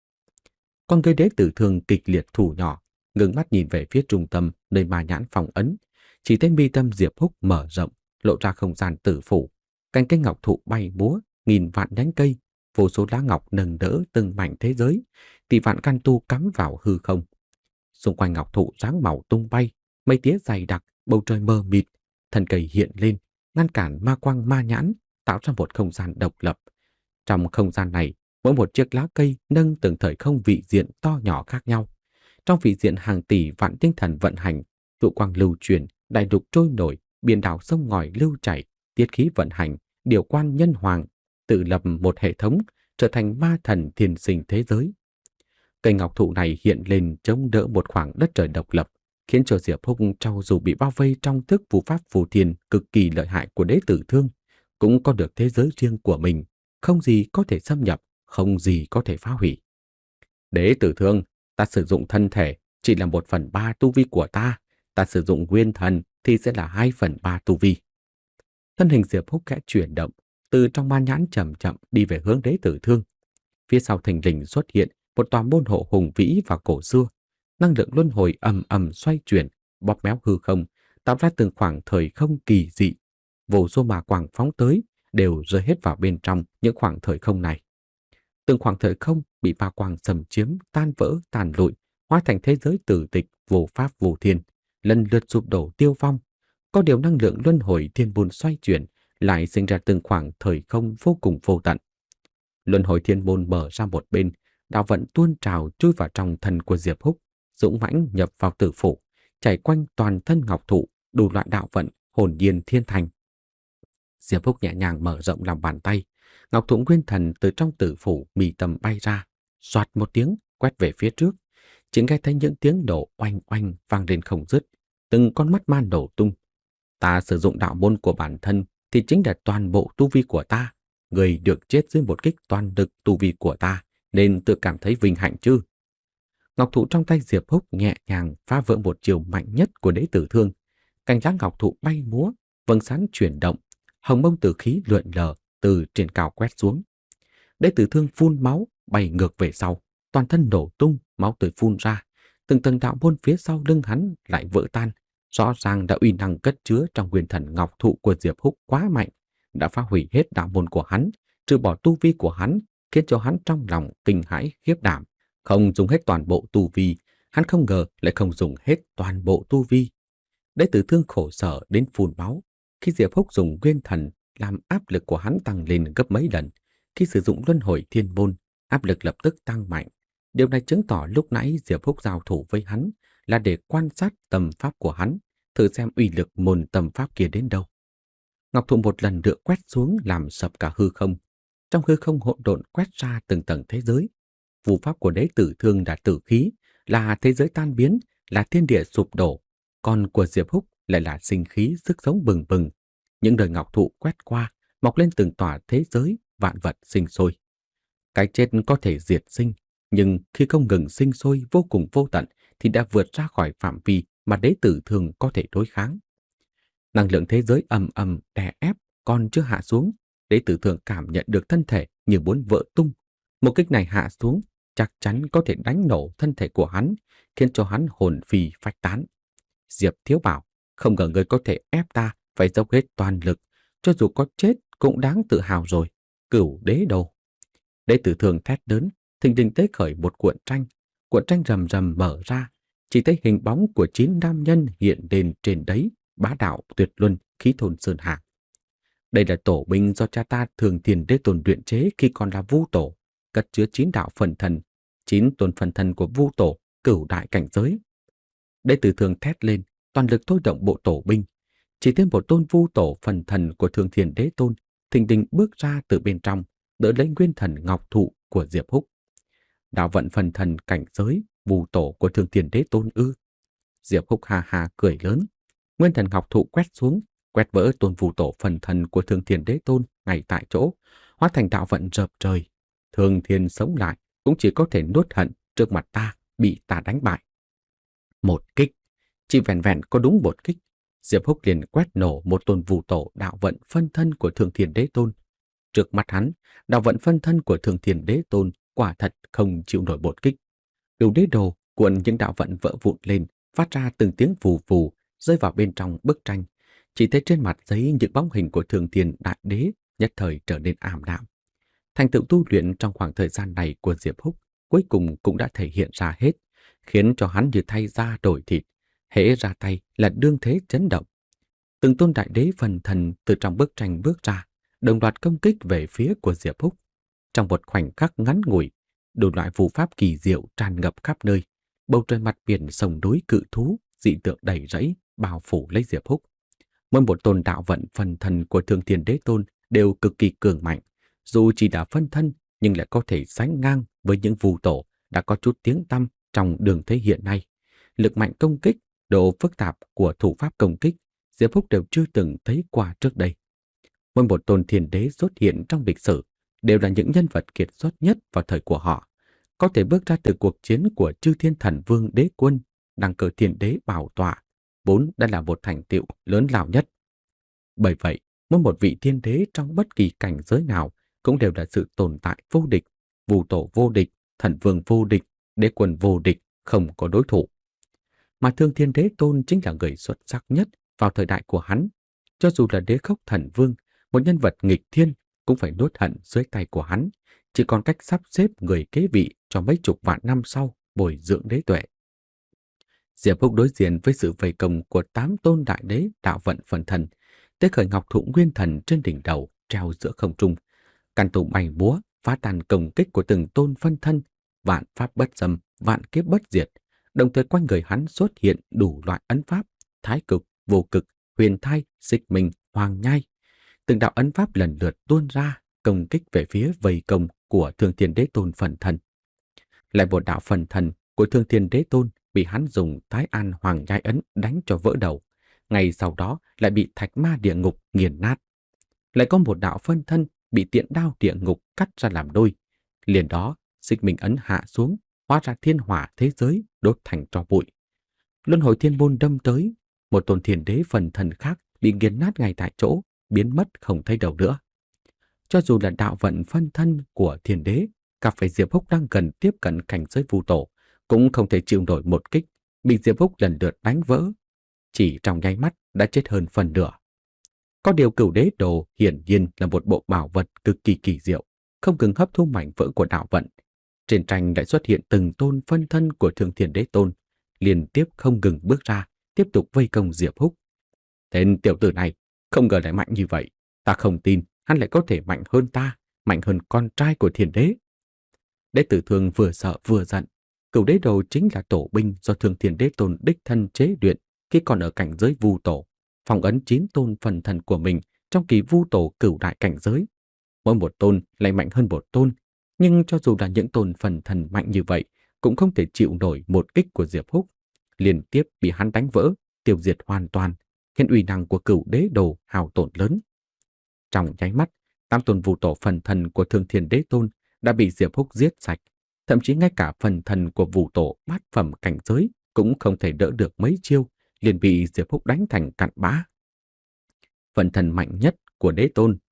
Con người đế tử thương kịch liệt thủ nhỏ, ngừng mắt nhìn về phía trung tâm nơi ma nhãn phong ấn, chỉ thấy mi tâm Diệp Húc mở rộng, lộ ra không gian tử phủ, cành cây ngọc thụ bay múa, nghìn vạn nhánh cây, vô số lá ngọc nâng đỡ từng mảnh thế giới, tỷ vạn căn tu cắm vào hư không. Xung quanh ngọc thụ dáng màu tung bay, mây tía dày đặc, bầu trời mờ mịt, thân cây hiện lên, ngăn cản ma quang ma nhãn, tạo ra một không gian độc lập. Trong không gian này, mỗi một chiếc lá cây nâng từng thời không vị diện to nhỏ khác nhau. Trong vị diện hàng tỷ vạn tinh thần vận hành, trụ quang lưu truyền, đại lục trôi nổi, biển đảo sông ngòi lưu chảy, tiết khí vận hành, điều quan nhân hoàng, tự lập một hệ thống, trở thành ma thần thiên sinh thế giới. Cây ngọc thụ này hiện lên chống đỡ một khoảng đất trời độc lập, khiến cho Diệp Húc cho dù bị bao vây trong thức phù pháp phù thiên cực kỳ lợi hại của đế tử thương, cũng có được thế giới riêng của mình, không gì có thể xâm nhập, không gì có thể phá hủy. Đế tử thương, ta sử dụng thân thể chỉ là một phần ba tu vi của ta, ta sử dụng nguyên thần thì sẽ là hai phần ba tu vi. Thân hình Diệp Húc khẽ chuyển động, từ trong ma nhãn chậm chậm đi về hướng đế tử thương. Phía sau thình lình xuất hiện một tòa môn hộ hùng vĩ và cổ xưa, năng lượng luân hồi ầm ầm xoay chuyển, bóp méo hư không, tạo ra từng khoảng thời không kỳ dị. Vô số ma quang phóng tới đều rơi hết vào bên trong những khoảng thời không này. Từng khoảng thời không bị ma quang xâm chiếm, tan vỡ, tàn lụi, hóa thành thế giới tử tịch vô pháp vô thiên, lần lượt sụp đổ tiêu vong. Có điều năng lượng luân hồi thiên môn xoay chuyển, lại sinh ra từng khoảng thời không vô cùng vô tận. Luân hồi thiên môn mở ra một bên, đạo vận tuôn trào chui vào trong thân của Diệp Húc, dũng mãnh nhập vào tử phủ, chảy quanh toàn thân ngọc thụ, đủ loại đạo vận hồn nhiên thiên thành. Diệp Húc nhẹ nhàng mở rộng lòng bàn tay, ngọc thụ nguyên thần từ trong tử phủ mì tầm bay ra, xoạt một tiếng quét về phía trước, chỉ nghe thấy những tiếng nổ oanh oanh vang lên không dứt, từng con mắt ma nổ tung. Ta sử dụng đạo môn của bản thân thì chính là toàn bộ tu vi của ta. Người được chết dưới một kích toàn lực tu vi của ta, nên tự cảm thấy vinh hạnh chứ. Ngọc thụ trong tay Diệp Húc nhẹ nhàng phá vỡ một chiều mạnh nhất của đế tử thương. Cành lá ngọc thụ bay múa, vầng sáng chuyển động, hồng mông tử khí lượn lờ từ trên cao quét xuống. Đế tử thương phun máu, bay ngược về sau, toàn thân nổ tung, máu tươi phun ra. Từng tầng đạo môn phía sau lưng hắn lại vỡ tan. Rõ ràng đã uy năng cất chứa trong nguyên thần ngọc thụ của Diệp Húc quá mạnh, đã phá hủy hết đạo môn của hắn, trừ bỏ tu vi của hắn, khiến cho hắn trong lòng kinh hãi khiếp đảm. Không dùng hết toàn bộ tu vi, hắn không ngờ lại không dùng hết toàn bộ tu vi. Đế tử thương khổ sở đến phun máu. Khi Diệp Húc dùng nguyên thần làm áp lực của hắn tăng lên gấp mấy lần, khi sử dụng luân hồi thiên môn, áp lực lập tức tăng mạnh. Điều này chứng tỏ lúc nãy Diệp Húc giao thủ với hắn là để quan sát tâm pháp của hắn, thử xem uy lực môn tâm pháp kia đến đâu. Ngọc thụ một lần nữa quét xuống làm sập cả hư không. Trong hư không hỗn độn quét ra từng tầng thế giới. Phù pháp của đế tử thương là tử khí, là thế giới tan biến, là thiên địa sụp đổ. Còn của Diệp Húc lại là sinh khí, sức sống bừng bừng. Những đời ngọc thụ quét qua, mọc lên từng tòa thế giới, vạn vật sinh sôi. Cái chết có thể diệt sinh, nhưng khi không ngừng sinh sôi vô cùng vô tận thì đã vượt ra khỏi phạm vi mà đế tử thương có thể đối kháng. Năng lượng thế giới ầm ầm đè ép còn chưa hạ xuống, Đế tử thường cảm nhận được thân thể như muốn vỡ tung. Một kích này hạ xuống, chắc chắn có thể đánh nổ thân thể của hắn, khiến cho hắn hồn phi phách tán. Diệp Thiếu bảo, không ngờ ngươi có thể ép ta phải dốc hết toàn lực, cho dù có chết cũng đáng tự hào rồi. Cửu đế đồ. Đế tử thường thét lớn, thình lình tế khởi một cuộn tranh. Cuộn tranh rầm rầm mở ra, chỉ thấy hình bóng của chín nam nhân hiện lên trên đấy, bá đạo tuyệt luân, khí thôn sơn hà. Đây là tổ binh do cha ta Thường Thiền Đế Tôn luyện chế khi còn là Vu Tổ, cất chứa chín đạo phần thần, chín tôn phần thần của Vu Tổ, cửu đại cảnh giới. Đế tử thường thét lên, toàn lực thôi động bộ tổ binh. Chỉ thêm một tôn Vu Tổ phần thần của Thường Thiền Đế Tôn thình lình bước ra từ bên trong, đỡ lấy nguyên thần ngọc thụ của Diệp Húc. Đạo vận phần thần cảnh giới Vu Tổ của Thường Thiền Đế Tôn ư? Diệp Húc ha ha cười lớn. Nguyên thần ngọc thụ quét xuống, quét vỡ tôn Vu Tổ phần thần của Thường Thiền Đế Tôn ngay tại chỗ, hóa thành đạo vận rợp trời. Thường Thiền sống lại cũng chỉ có thể nuốt hận trước mặt ta, bị ta đánh bại. Một kích, chỉ vẹn vẹn có đúng một kích, Diệp Húc liền quét nổ một tôn Vu Tổ đạo vận phân thân của Thường Thiền Đế Tôn. Trước mặt hắn, đạo vận phân thân của Thường Thiền Đế Tôn quả thật không chịu nổi một kích. Cửu đế đồ cuộn những đạo vận vỡ vụn lên, phát ra từng tiếng vù vù, rơi vào bên trong bức tranh. Chỉ thấy trên mặt giấy những bóng hình của Thường Thiền Đại Đế nhất thời trở nên ảm đạm. Thành tựu tu luyện trong khoảng thời gian này của Diệp Húc cuối cùng cũng đã thể hiện ra hết, khiến cho hắn như thay da đổi thịt, hễ ra tay là đương thế chấn động. Từng tôn đại đế phần thần từ trong bức tranh bước ra, đồng loạt công kích về phía của Diệp Húc. Trong một khoảnh khắc ngắn ngủi, đủ loại phù pháp kỳ diệu tràn ngập khắp nơi, bầu trời mặt biển sông núi cự thú, dị tượng đầy rẫy bao phủ lấy Diệp Húc. Mỗi một tôn đạo vận phần thần của Thường Thiền Đế Tôn đều cực kỳ cường mạnh, dù chỉ đã phân thân nhưng lại có thể sánh ngang với những Vu Tổ đã có chút tiếng tăm trong đường thế hiện nay. Lực mạnh công kích, độ phức tạp của thủ pháp công kích, Diệp Húc đều chưa từng thấy qua trước đây. Mỗi một tôn thiền đế xuất hiện trong lịch sử đều là những nhân vật kiệt xuất nhất vào thời của họ, có thể bước ra từ cuộc chiến của chư thiên thần vương đế quân, đăng cơ thiền đế bảo tọa, vốn đã là một thành tựu lớn lao nhất. Bởi vậy, mỗi một vị thiên đế trong bất kỳ cảnh giới nào cũng đều là sự tồn tại vô địch, Vu Tổ vô địch, thần vương vô địch, đế quân vô địch, không có đối thủ. Mà Thương Thiên Đế Tôn chính là người xuất sắc nhất vào thời đại của hắn. Cho dù là đế khốc thần vương, một nhân vật nghịch thiên, cũng phải nuốt hận dưới tay của hắn, chỉ còn cách sắp xếp người kế vị cho mấy chục vạn năm sau bồi dưỡng đế tuệ. Diệp Húc đối diện với sự vây công của tám tôn đại đế đạo vận phần thần, tế khởi ngọc thụ nguyên thần trên đỉnh đầu treo giữa không trung, căn tụ bay búa phá tan công kích của từng tôn phân thân, vạn pháp bất xâm, vạn kiếp bất diệt. Đồng thời quanh người hắn xuất hiện đủ loại ấn pháp, thái cực, vô cực, huyền thai, xích minh, hoàng nhai. Từng đạo ấn pháp lần lượt tuôn ra, công kích về phía vây công của Thương Thiên Đế Tôn phần thần. Lại một đạo phần thần của Thương Thiên Đế Tôn bị hắn dùng Thái An Hoàng Nhai ấn đánh cho vỡ đầu, ngay sau đó lại bị Thạch Ma địa ngục nghiền nát. Lại có một đạo phân thân bị tiện đao địa ngục cắt ra làm đôi. Liền đó, xích minh ấn hạ xuống, hóa ra thiên hỏa thế giới đốt thành tro bụi. Luân hồi thiên môn đâm tới, một tôn thiên đế phần thần khác bị nghiền nát ngay tại chỗ, biến mất không thấy đâu nữa. Cho dù là đạo vận phân thân của thiên đế, gặp phải Diệp Húc đang gần tiếp cận cảnh giới Vu Tổ, cũng không thể chịu nổi một kích, bị Diệp Húc lần lượt đánh vỡ. Chỉ trong nháy mắt đã chết hơn phần nửa. Có điều Cửu Đế Đồ hiển nhiên là một bộ bảo vật cực kỳ kỳ diệu, không ngừng hấp thu mảnh vỡ của đạo vận. Trên tranh lại xuất hiện từng tôn phân thân của Thương Thiên Đế Tôn, liên tiếp không ngừng bước ra, tiếp tục vây công Diệp Húc. Tên tiểu tử này không ngờ lại mạnh như vậy, ta không tin hắn lại có thể mạnh hơn ta, mạnh hơn con trai của Thiên Đế. Đế tử Thương vừa sợ vừa giận. Cửu Đế Đồ chính là tổ binh do Thương Thiên Đế Tôn đích thân chế luyện khi còn ở cảnh giới Vu Tổ, phong ấn chín tôn phần thần của mình trong kỳ Vu Tổ cửu đại cảnh giới. Mỗi một tôn lại mạnh hơn một tôn, nhưng cho dù là những tôn phần thần mạnh như vậy, cũng không thể chịu nổi một kích của Diệp Húc, liên tiếp bị hắn đánh vỡ, tiêu diệt hoàn toàn, khiến uy năng của Cửu Đế Đồ hao tổn lớn. Trong nháy mắt, tám tôn Vu Tổ phần thần của Thương Thiên Đế Tôn đã bị Diệp Húc giết sạch, thậm chí ngay cả phần thần của Vu Tổ bát phẩm cảnh giới cũng không thể đỡ được mấy chiêu, liền bị Diệp Húc đánh thành cặn bã. Phần thần mạnh nhất của Đế Tôn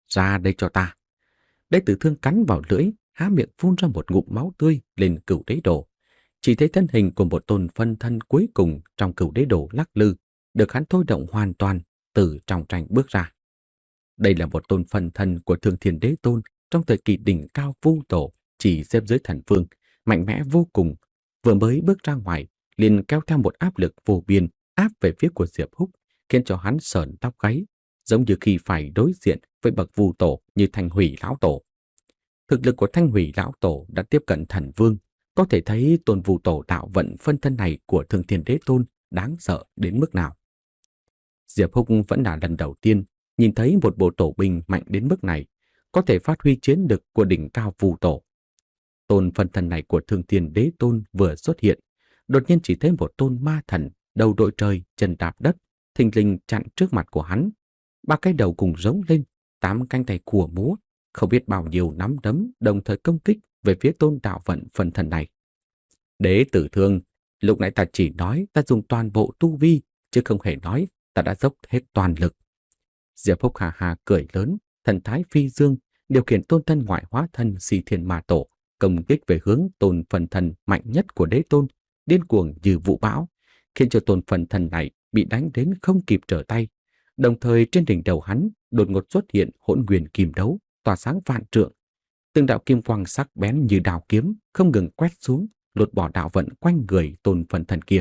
Ra đây cho ta. Đế tử thương cắn vào lưỡi, há miệng phun ra một ngụm máu tươi lên cửu đế đồ. Chỉ thấy thân hình của một tôn phân thân cuối cùng trong cửu đế đồ lắc lư, được hắn thôi động hoàn toàn từ trong tranh bước ra. Đây là một tôn phân thân của Thương Thiên Đế Tôn trong thời kỳ đỉnh cao vu tổ, chỉ xếp dưới thần vương, mạnh mẽ vô cùng. Vừa mới bước ra ngoài, liền kéo theo một áp lực vô biên áp về phía của Diệp Húc, khiến cho hắn sởn tóc gáy, giống như khi phải đối diện với bậc vu tổ như Thanh Hủy lão tổ. Thực lực của Thanh Hủy lão tổ đã tiếp cận thần vương, có thể thấy tôn vu tổ đạo vận phân thân này của Thương Thiên Đế Tôn đáng sợ đến mức nào. Diệp Húc vẫn là lần đầu tiên nhìn thấy một bộ tổ binh mạnh đến mức này, có thể phát huy chiến lực của đỉnh cao vu tổ. Tôn phân thân này của Thương Thiên Đế Tôn vừa xuất hiện, đột nhiên chỉ thấy một tôn ma thần đầu đội trời, chân đạp đất, thình lình chặn trước mặt của hắn. Ba cái đầu cùng rống lên, tám cánh tay khua múa, không biết bao nhiêu nắm đấm đồng thời công kích về phía tôn đạo vận phân thân này. Đế tử thương, lúc nãy ta chỉ nói ta dùng toàn bộ tu vi, chứ không hề nói ta đã dốc hết toàn lực. Diệp Húc hà hà cười lớn, thần thái phi dương, điều khiển tôn thân ngoại hóa thân Si Thiên Ma Tổ, công kích về hướng tôn phần thần mạnh nhất của đế tôn, điên cuồng như vũ bão, khiến cho tôn phần thần này bị đánh đến không kịp trở tay. Đồng thời trên đỉnh đầu hắn đột ngột xuất hiện hỗn nguyên kim đấu, tỏa sáng vạn trượng. Từng đạo kim quang sắc bén như đao kiếm không ngừng quét xuống, lột bỏ đạo vận quanh người tôn phần thần kia.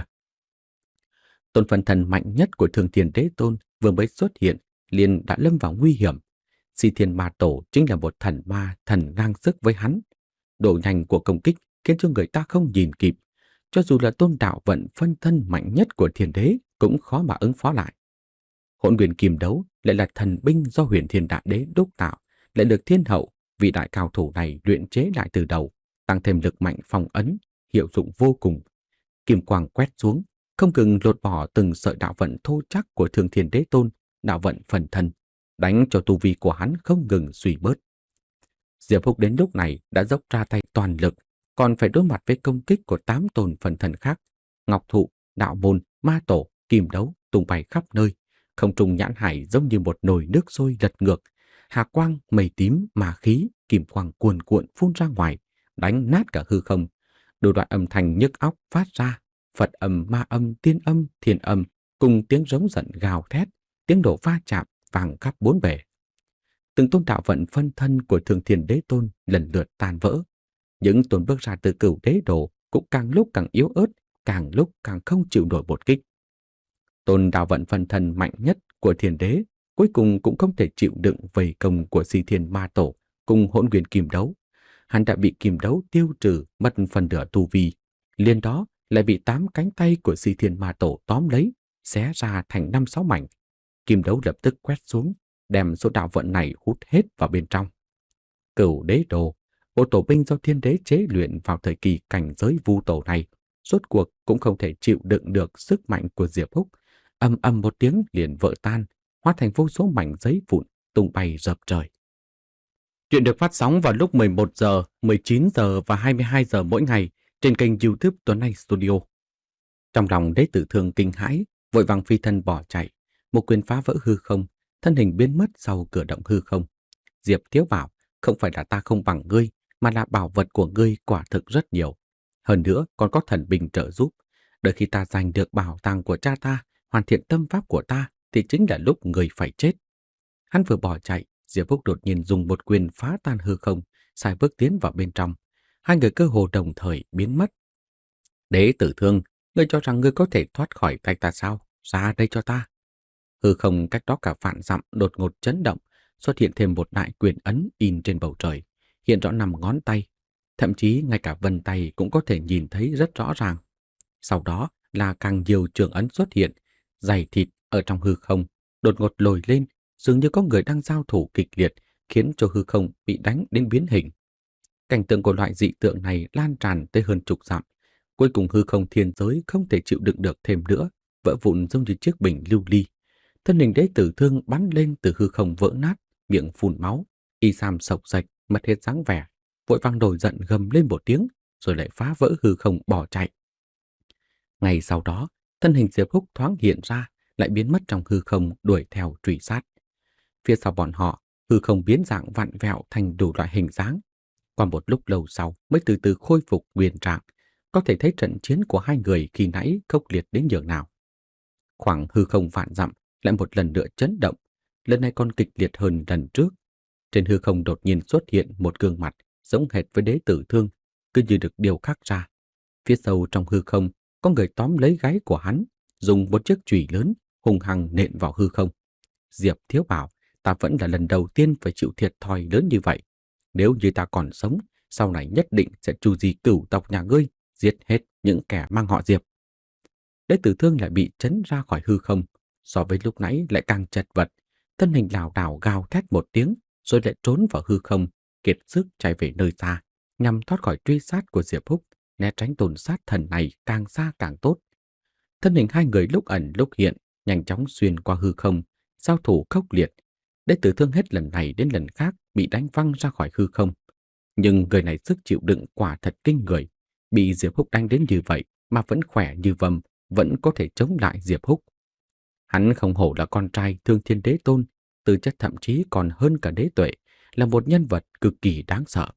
Tôn phần thần mạnh nhất của Thương Thiên Đế Tôn vừa mới xuất hiện, liền đã lâm vào nguy hiểm. Si Thiên Ma Tổ chính là một thần ma thần ngang sức với hắn. Độ nhanh của công kích khiến cho người ta không nhìn kịp, cho dù là tôn đạo vận phân thân mạnh nhất của Thiên Đế cũng khó mà ứng phó lại. Hỗn nguyên kim đấu lại là thần binh do Huyền Thiên Đại Đế đúc tạo, lại được Thiên Hậu vị đại cao thủ này luyện chế lại từ đầu, tăng thêm lực mạnh phong ấn, hiệu dụng vô cùng. Kim quang quét xuống, không ngừng lột bỏ từng sợi đạo vận thô chắc của Thương Thiên Đế Tôn, đạo vận phần thân, đánh cho tu vi của hắn không ngừng suy bớt. Diệp Húc đến lúc này đã dốc ra tay toàn lực, còn phải đối mặt với công kích của tám tôn phần thần khác. Ngọc Thụ, Đạo Môn, Ma Tổ, Kim Đấu tung bay khắp nơi, không trung nhãn hải giống như một nồi nước sôi lật ngược. Hà quang, mây tím, ma khí, kim quang cuồn cuộn phun ra ngoài, đánh nát cả hư không. Đủ loại âm thanh nhức óc phát ra, Phật âm, ma âm, tiên âm, thiên âm, cùng tiếng rống giận gào thét, tiếng nổ va chạm vang khắp bốn bể. Từng tôn đạo vận phân thân của Thương Thiên Đế Tôn lần lượt tan vỡ. Những tôn bước ra từ cửu đế đồ cũng càng lúc càng yếu ớt, càng lúc càng không chịu nổi một kích. Tôn đạo vận phân thân mạnh nhất của Thiên Đế cuối cùng cũng không thể chịu đựng vây công của Si Thiên Ma Tổ cùng hỗn nguyên kim đấu. Hắn đã bị kim đấu tiêu trừ mất phần nửa tu vi, liền đó lại bị tám cánh tay của Si Thiên Ma Tổ tóm lấy, xé ra thành năm sáu mảnh. Kim đấu lập tức quét xuống, đem số đạo vận này hút hết vào bên trong. Cửu đế đồ, bộ tổ binh do Thiên Đế chế luyện vào thời kỳ cảnh giới vu tổ này, rốt cuộc cũng không thể chịu đựng được sức mạnh của Diệp Húc, ầm ầm một tiếng liền vỡ tan, hóa thành vô số mảnh giấy vụn tung bay rợp trời. Chuyện được phát sóng vào lúc mười một giờ, mười chín giờ và hai mươi hai giờ mỗi ngày trên kênh YouTube Tuấn Anh Studio. Trong lòng Đế Tử Thương kinh hãi, vội vàng phi thân bỏ chạy, một quyền phá vỡ hư không, thân hình biến mất sau cửa động hư không. Diệp Thiếu bảo, không phải là ta không bằng ngươi, mà là bảo vật của ngươi quả thực rất nhiều. Hơn nữa còn có thần binh trợ giúp. Đợi khi ta giành được bảo tàng của cha ta, hoàn thiện tâm pháp của ta, thì chính là lúc ngươi phải chết. Hắn vừa bỏ chạy, Diệp Húc đột nhiên dùng một quyền phá tan hư không, sai bước tiến vào bên trong. Hai người cơ hồ đồng thời biến mất. Đế Tử Thương, ngươi cho rằng ngươi có thể thoát khỏi tay ta sao? Ra đây cho ta. Hư không cách đó cả vạn dặm đột ngột chấn động, xuất hiện thêm một đại quyền ấn in trên bầu trời, hiện rõ năm ngón tay, thậm chí ngay cả vân tay cũng có thể nhìn thấy rất rõ ràng. Sau đó là càng nhiều trường ấn xuất hiện, dày thịt ở trong hư không, đột ngột lồi lên, dường như có người đang giao thủ kịch liệt, khiến cho hư không bị đánh đến biến hình. Cảnh tượng của loại dị tượng này lan tràn tới hơn chục dặm. Cuối cùng hư không thiên giới không thể chịu đựng được thêm nữa, vỡ vụn giống như chiếc bình lưu ly. Thân hình Đế Tử Thương bắn lên từ hư không vỡ nát, miệng phun máu, y sam sộc sạch, mất hết dáng vẻ, vội vàng nổi giận gầm lên một tiếng, rồi lại phá vỡ hư không bỏ chạy. Ngay sau đó, thân hình Diệp Húc thoáng hiện ra, lại biến mất trong hư không đuổi theo truy sát. Phía sau bọn họ, hư không biến dạng vặn vẹo thành đủ loại hình dáng. Qua một lúc lâu sau mới từ từ khôi phục nguyên trạng, có thể thấy trận chiến của hai người khi nãy khốc liệt đến nhường nào. Khoảng hư không vạn dặm lại một lần nữa chấn động, lần này còn kịch liệt hơn lần trước. Trên hư không đột nhiên xuất hiện một gương mặt giống hệt với Đế Tử Thương, cứ như được điều khắc ra. Phía sâu trong hư không có người tóm lấy gáy của hắn, dùng một chiếc chùy lớn hung hăng nện vào hư không. Diệp Thiếu bảo, ta vẫn là lần đầu tiên phải chịu thiệt thòi lớn như vậy. Nếu như ta còn sống, sau này nhất định sẽ tru di cửu tộc nhà ngươi, giết hết những kẻ mang họ Diệp. Đế Tử Thương lại bị chấn ra khỏi hư không, so với lúc nãy lại càng chật vật, thân hình lảo đảo gào thét một tiếng, rồi lại trốn vào hư không, kiệt sức chạy về nơi xa, nhằm thoát khỏi truy sát của Diệp Húc, né tránh tồn sát thần này càng xa càng tốt. Thân hình hai người lúc ẩn lúc hiện, nhanh chóng xuyên qua hư không, giao thủ khốc liệt. Đế Tử Thương hết lần này đến lần khác bị đánh văng ra khỏi hư không. Nhưng người này sức chịu đựng quả thật kinh người, bị Diệp Húc đánh đến như vậy mà vẫn khỏe như vầm, vẫn có thể chống lại Diệp Húc. Hắn không hổ là con trai Thương Thiên Đế Tôn, tư chất thậm chí còn hơn cả Đế Tuệ, là một nhân vật cực kỳ đáng sợ.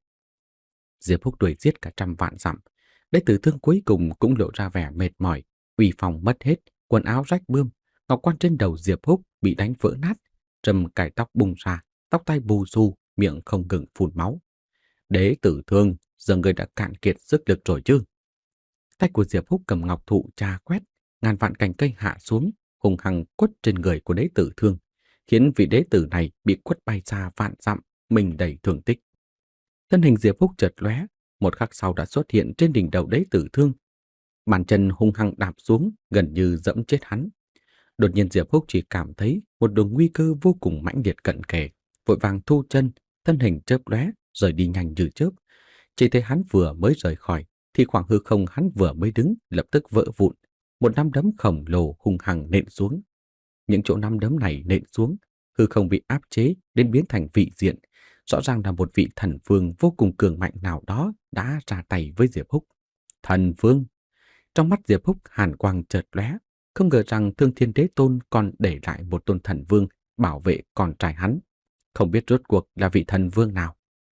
Diệp Húc đuổi giết cả trăm vạn dặm, Đế Tử Thương cuối cùng cũng lộ ra vẻ mệt mỏi, uy phong mất hết, quần áo rách bươm, ngọc quan trên đầu Diệp Húc bị đánh vỡ nát, trầm cài tóc bung ra, tóc tai bù xù, miệng không ngừng phun máu. Đế Tử Thương, giờ người đã cạn kiệt sức lực rồi chứ? Tay của Diệp Húc cầm ngọc thụ tra quét, ngàn vạn cành cây hạ xuống, hùng hăng quất trên người của Đế Tử Thương, khiến vị đế tử này bị quất bay xa vạn dặm, mình đầy thương tích. Thân hình Diệp Húc chợt lóe, một khắc sau đã xuất hiện trên đỉnh đầu Đế Tử Thương. Bàn chân hung hăng đạp xuống, gần như dẫm chết hắn. Đột nhiên Diệp Húc chỉ cảm thấy một đường nguy cơ vô cùng mãnh liệt cận kề, vội vàng thu chân, thân hình chớp lóe, rời đi nhanh như chớp. Chỉ thấy hắn vừa mới rời khỏi, thì khoảng hư không hắn vừa mới đứng lập tức vỡ vụn, một nắm đấm khổng lồ hung hăng nện xuống. Những chỗ nắm đấm này nện xuống, hư không bị áp chế đến biến thành vị diện, rõ ràng là một vị thần vương vô cùng cường mạnh nào đó đã ra tay với Diệp Húc. Thần vương! Trong mắt Diệp Húc hàn quang chợt lóe, không ngờ rằng Thương Thiên Đế Tôn còn để lại một tôn thần vương bảo vệ con trai hắn. Không biết rốt cuộc là vị thần vương nào.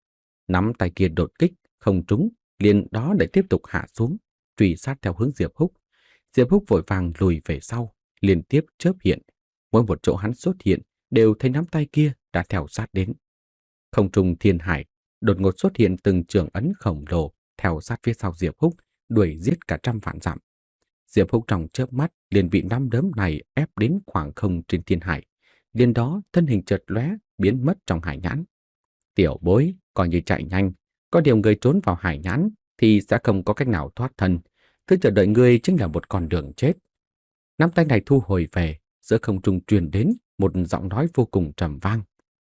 Nắm tay kia đột kích, không trúng, liền đó để tiếp tục hạ xuống, truy sát theo hướng Diệp Húc. Diệp Húc vội vàng lùi về sau, liên tiếp chớp hiện. Mỗi một chỗ hắn xuất hiện đều thấy nắm tay kia đã theo sát đến. Không trung thiên hải đột ngột xuất hiện từng trường ấn khổng lồ theo sát phía sau Diệp Húc, đuổi giết cả trăm vạn dặm. Diệp Húc trong chớp mắt liền bị nắm đấm này ép đến khoảng không trên thiên hải. Liền đó thân hình chợt lóe biến mất trong hải nhãn. Tiểu bối coi như chạy nhanh, có điều người trốn vào hải nhãn thì sẽ không có cách nào thoát thân. Thứ chờ đợi ngươi chính là một con đường chết. Nắm tay này thu hồi về, giữa không trung truyền đến một giọng nói vô cùng trầm vang.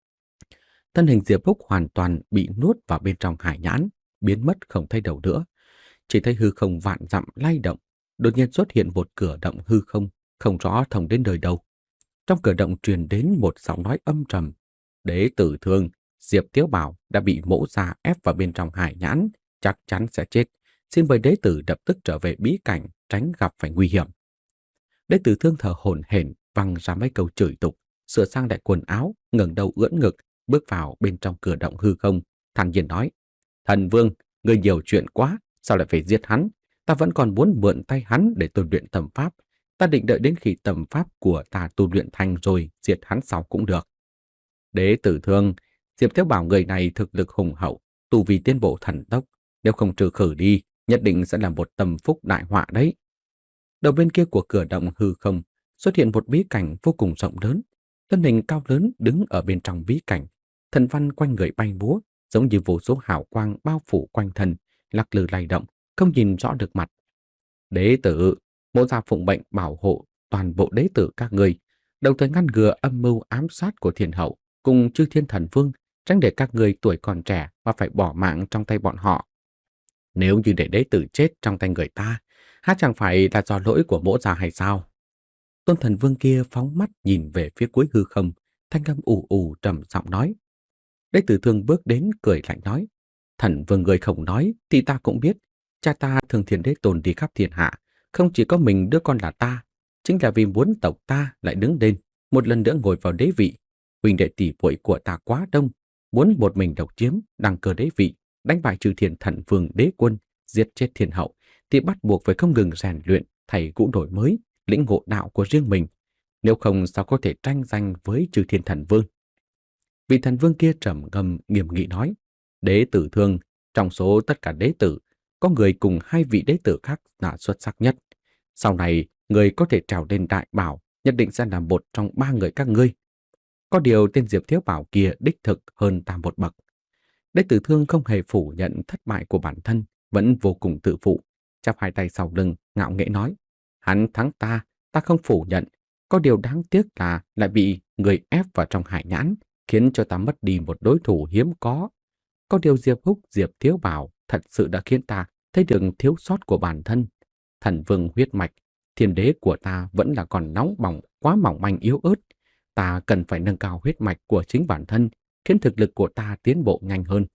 Thân hình Diệp Húc hoàn toàn bị nuốt vào bên trong hải nhãn, biến mất không thấy đâu nữa. Chỉ thấy hư không vạn dặm lay động, đột nhiên xuất hiện một cửa động hư không, không rõ thông đến đời đâu. Trong cửa động truyền đến một giọng nói âm trầm. Đế Tử Thương, Diệp Tiếu Bảo đã bị mỗ gia ép vào bên trong hải nhãn, chắc chắn sẽ chết. Xin mời đế tử lập tức trở về bí cảnh, tránh gặp phải nguy hiểm. Đế Tử Thương thở hổn hển, văng ra mấy câu chửi tục, sửa sang lại quần áo, ngẩng đầu ưỡn ngực, bước vào bên trong cửa động hư không, thản nhiên nói: Thần Vương, ngươi nhiều chuyện quá, sao lại phải giết hắn? Ta vẫn còn muốn mượn tay hắn để tôi luyện tầm pháp. Ta định đợi đến khi tầm pháp của ta tu luyện thành rồi, diệt hắn sau cũng được. Đế Tử Thương, Diệp Thiếu Bảo người này thực lực hùng hậu, tu vi tiến bộ thần tốc, nếu không trừ khử đi, nhất định sẽ là một tầm phúc đại họa đấy. Đầu bên kia của cửa động hư không xuất hiện một bí cảnh vô cùng rộng lớn. Thân hình cao lớn đứng ở bên trong bí cảnh, thần văn quanh người bay múa, giống như vô số hào quang bao phủ quanh thân, lắc lư lay động, không nhìn rõ được mặt. Đế tử, mỗ gia phụng mệnh bảo hộ toàn bộ đế tử các ngươi, đồng thời ngăn ngừa âm mưu ám sát của thiên hậu cùng chư thiên thần vương, tránh để các ngươi tuổi còn trẻ mà phải bỏ mạng trong tay bọn họ. Nếu như để đế tử chết trong tay người ta, há chẳng phải là do lỗi của mỗ gia hay sao? Tôn thần vương kia phóng mắt nhìn về phía cuối hư không, thanh âm ù ù trầm giọng nói. Đế Tử Thương bước đến cười lạnh nói: Thần vương người không nói thì ta cũng biết, cha ta Thương Thiên Đế Tôn đi khắp thiên hạ, không chỉ có mình đứa con là ta, chính là vì muốn tộc ta lại đứng lên, một lần nữa ngồi vào đế vị. huynh đệ tỷ muội của ta quá đông, muốn một mình độc chiếm đăng cơ đế vị, đánh bại Chư Thiên Thần Vương đế quân, giết chết thiên hậu, thì bắt buộc phải không ngừng rèn luyện, thầy cũ đổi mới, lĩnh ngộ đạo của riêng mình. Nếu không sao có thể tranh giành với Chư Thiên Thần Vương. Vị thần vương kia trầm ngâm nghiêm nghị nói, đế tử Thương, trong số tất cả đế tử, có người cùng hai vị đế tử khác là xuất sắc nhất. Sau này, người có thể trèo lên đại bảo, nhất định sẽ là một trong ba người các ngươi. Có điều tên Diệp Thiếu Bảo kia đích thực hơn ta một bậc. Đế tử Thương không hề phủ nhận thất bại của bản thân, vẫn vô cùng tự phụ, chắp hai tay sau lưng, ngạo nghễ nói, hắn thắng ta, ta không phủ nhận. Có điều đáng tiếc là lại bị người ép vào trong hải nhãn, khiến cho ta mất đi một đối thủ hiếm có. Có điều Diệp Húc, Diệp Thiếu Bảo thật sự đã khiến ta thấy được thiếu sót của bản thân. Thần vương huyết mạch, thiên đế của ta vẫn là còn nóng bỏng, quá mỏng manh yếu ớt. Ta cần phải nâng cao huyết mạch của chính bản thân, khiến thực lực của ta tiến bộ nhanh hơn.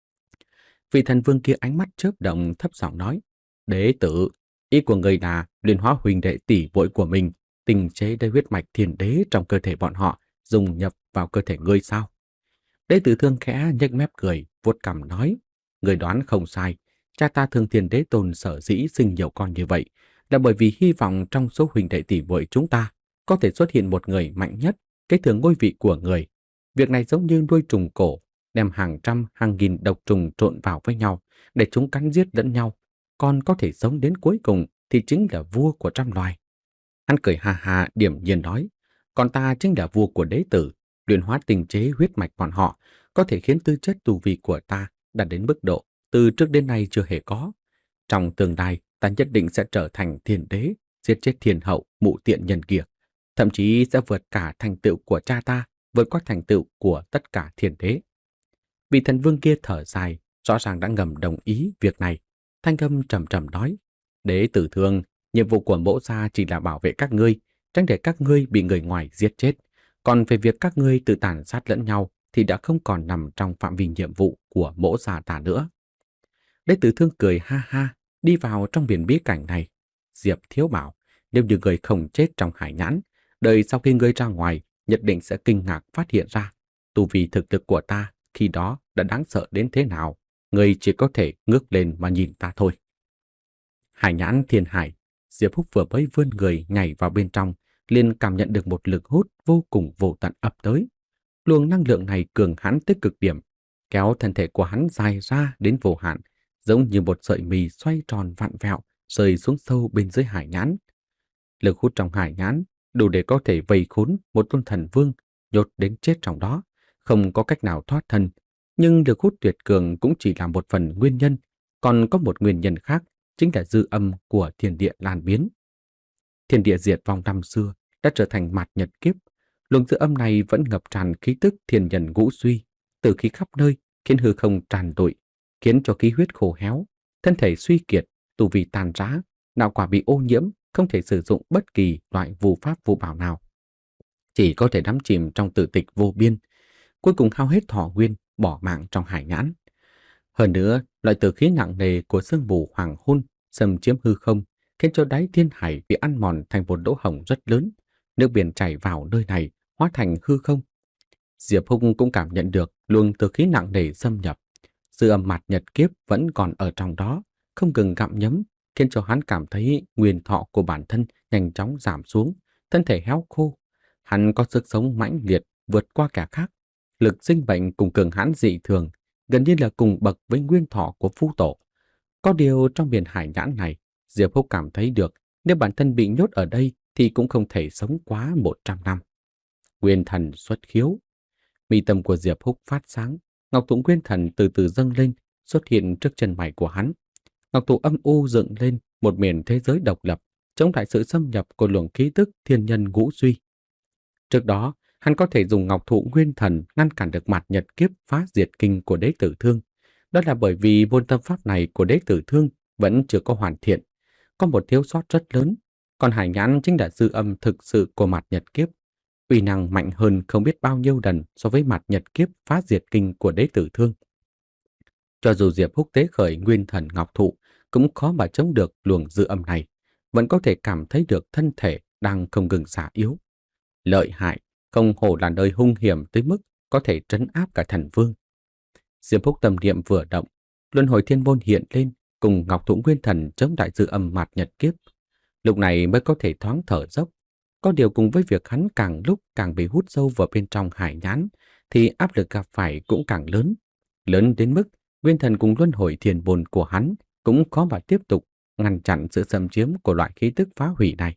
Vị thần vương kia ánh mắt chớp động, thấp giọng nói, đế tử, ý của người là luyện hóa huynh đệ tỷ muội của mình, tinh chế đầy huyết mạch thiên đế trong cơ thể bọn họ, dùng nhập vào cơ thể ngươi sao? Đế tử Thương khẽ nhếch mép cười, vuốt cằm nói, người đoán không sai, cha ta Thương Thiên Đế Tôn sở dĩ sinh nhiều con như vậy, là bởi vì hy vọng trong số huynh đệ tỷ muội chúng ta có thể xuất hiện một người mạnh nhất, kế thừa ngôi vị của người. Việc này giống như nuôi trùng cổ, đem hàng trăm, hàng nghìn độc trùng trộn vào với nhau, để chúng cắn giết lẫn nhau, còn có thể sống đến cuối cùng thì chính là vua của trăm loài. Hắn cười ha ha điểm nhiên nói, còn ta chính là vua của đế tử, luyện hóa tinh chế huyết mạch bọn họ, có thể khiến tư chất tu vi của ta đạt đến mức độ từ trước đến nay chưa hề có. Trong tương lai, ta nhất định sẽ trở thành thiên đế, giết chết thiên hậu, mụ tiện nhân kia, thậm chí sẽ vượt cả thành tựu của cha ta, vượt qua thành tựu của tất cả thiên đế. Vị thần vương kia thở dài, rõ ràng đã ngầm đồng ý việc này. Thanh âm trầm trầm nói, đế tử Thương, nhiệm vụ của mỗ gia chỉ là bảo vệ các ngươi, tránh để các ngươi bị người ngoài giết chết. Còn về việc các ngươi tự tàn sát lẫn nhau thì đã không còn nằm trong phạm vi nhiệm vụ của mỗ gia ta nữa. Đế tử Thương cười ha ha, đi vào trong biển bí cảnh này. Diệp Thiếu Bảo, nếu như người không chết trong hải nhãn, đợi sau khi ngươi ra ngoài, nhất định sẽ kinh ngạc phát hiện ra tu vi thực lực của ta khi đó đã đáng sợ đến thế nào. Ngươi chỉ có thể ngước lên mà nhìn ta thôi. Hải nhãn thiên hải, Diệp Húc vừa mới vươn người nhảy vào bên trong, liền cảm nhận được một lực hút vô cùng vô tận ập tới. Luồng năng lượng này cường hãn tới cực điểm, kéo thân thể của hắn dài ra đến vô hạn, giống như một sợi mì xoay tròn vặn vẹo, rơi xuống sâu bên dưới hải nhãn. Lực hút trong hải nhãn đủ để có thể vây khốn một tôn thần vương, nhốt đến chết trong đó, không có cách nào thoát thân. Nhưng lực hút tuyệt cường cũng chỉ là một phần nguyên nhân, còn có một nguyên nhân khác, chính là dư âm của thiên địa lan biến. Thiên địa diệt vong năm xưa đã trở thành mạt nhật kiếp, luồng dư âm này vẫn ngập tràn khí tức thiên nhân ngũ suy, từ khí khắp nơi, khiến hư không tràn trụi, khiến cho khí huyết khô héo, thân thể suy kiệt, tu vi tàn rã, não quả bị ô nhiễm, không thể sử dụng bất kỳ loại phù pháp phù bảo nào, chỉ có thể đắm chìm trong tự tịch vô biên, cuối cùng hao hết thọ nguyên, bỏ mạng trong hải nhãn. Hơn nữa, loại tử khí nặng nề của sương mù hoàng hôn xâm chiếm hư không, khiến cho đáy thiên hải bị ăn mòn thành một lỗ hổng rất lớn, nước biển chảy vào nơi này hóa thành hư không. Diệp Hùng cũng cảm nhận được luồng tử khí nặng nề xâm nhập, dư âm mạt nhật kiếp vẫn còn ở trong đó, không ngừng gặm nhấm, khiến cho hắn cảm thấy nguyên thọ của bản thân nhanh chóng giảm xuống, thân thể héo khô. Hắn có sức sống mãnh liệt vượt qua cả khác, lực sinh bệnh cùng cường hãn dị thường, gần như là cùng bậc với nguyên thọ của phu tổ. Có điều trong biển hải nhãn này, Diệp Húc cảm thấy được nếu bản thân bị nhốt ở đây thì cũng không thể sống quá một trăm năm. Nguyên thần xuất khiếu. Mi tâm của Diệp Húc phát sáng, ngọc tụ nguyên thần từ từ dâng lên, xuất hiện trước chân mày của hắn. Ngọc tụ âm u dựng lên một miền thế giới độc lập, chống lại sự xâm nhập của luồng khí tức thiên nhân ngũ suy. Trước đó, hắn có thể dùng ngọc thụ nguyên thần ngăn cản được mạt nhật kiếp phá diệt kinh của đế tử Thương. Đó là bởi vì môn tâm pháp này của đế tử Thương vẫn chưa có hoàn thiện, có một thiếu sót rất lớn. Còn hải nhãn chính là dư âm thực sự của mạt nhật kiếp, uy năng mạnh hơn không biết bao nhiêu lần so với mạt nhật kiếp phá diệt kinh của đế tử Thương. Cho dù Diệp Húc tế khởi nguyên thần ngọc thụ, cũng khó mà chống được luồng dư âm này, vẫn có thể cảm thấy được thân thể đang không ngừng già yếu. Lợi hại, Không hổ là nơi hung hiểm tới mức có thể trấn áp cả thần vương. Diệp Húc tâm niệm vừa động, luân hồi thiên môn hiện lên, cùng Ngọc Thụ Nguyên Thần chống đại dư âm mạt nhật kiếp. Lúc này mới có thể thoáng thở dốc. Có điều cùng với việc hắn càng lúc càng bị hút sâu vào bên trong hải nhãn, thì áp lực gặp phải cũng càng lớn. Lớn đến mức Nguyên Thần cùng luân hồi thiên môn của hắn cũng khó mà tiếp tục ngăn chặn sự xâm chiếm của loại khí tức phá hủy này.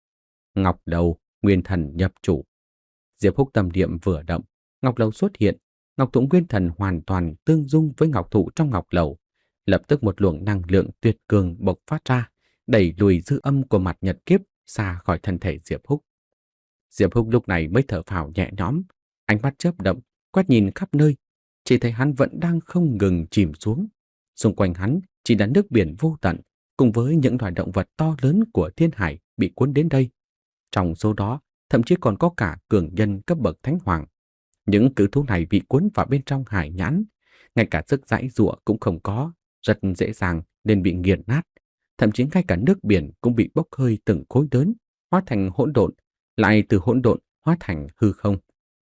Ngọc Đầu, Nguyên Thần nhập chủ. Diệp Húc tâm niệm vừa động, Ngọc Lầu xuất hiện. Ngọc Thụ Nguyên Thần hoàn toàn tương dung với Ngọc Thụ trong Ngọc Lầu. Lập tức một luồng năng lượng tuyệt cường bộc phát ra, đẩy lùi dư âm của mặt nhật kiếp xa khỏi thân thể Diệp Húc. Diệp Húc lúc này mới thở phào nhẹ nhõm, ánh mắt chớp động, quét nhìn khắp nơi, chỉ thấy hắn vẫn đang không ngừng chìm xuống. Xung quanh hắn chỉ là nước biển vô tận, cùng với những loài động vật to lớn của thiên hải bị cuốn đến đây. Trong số đó, thậm chí còn có cả cường nhân cấp bậc thánh hoàng. Những cự thú này bị cuốn vào bên trong hải nhãn, ngay cả sức giãy giụa cũng không có, rất dễ dàng nên bị nghiền nát. Thậm chí ngay cả nước biển cũng bị bốc hơi từng khối lớn, hóa thành hỗn độn, lại từ hỗn độn hóa thành hư không.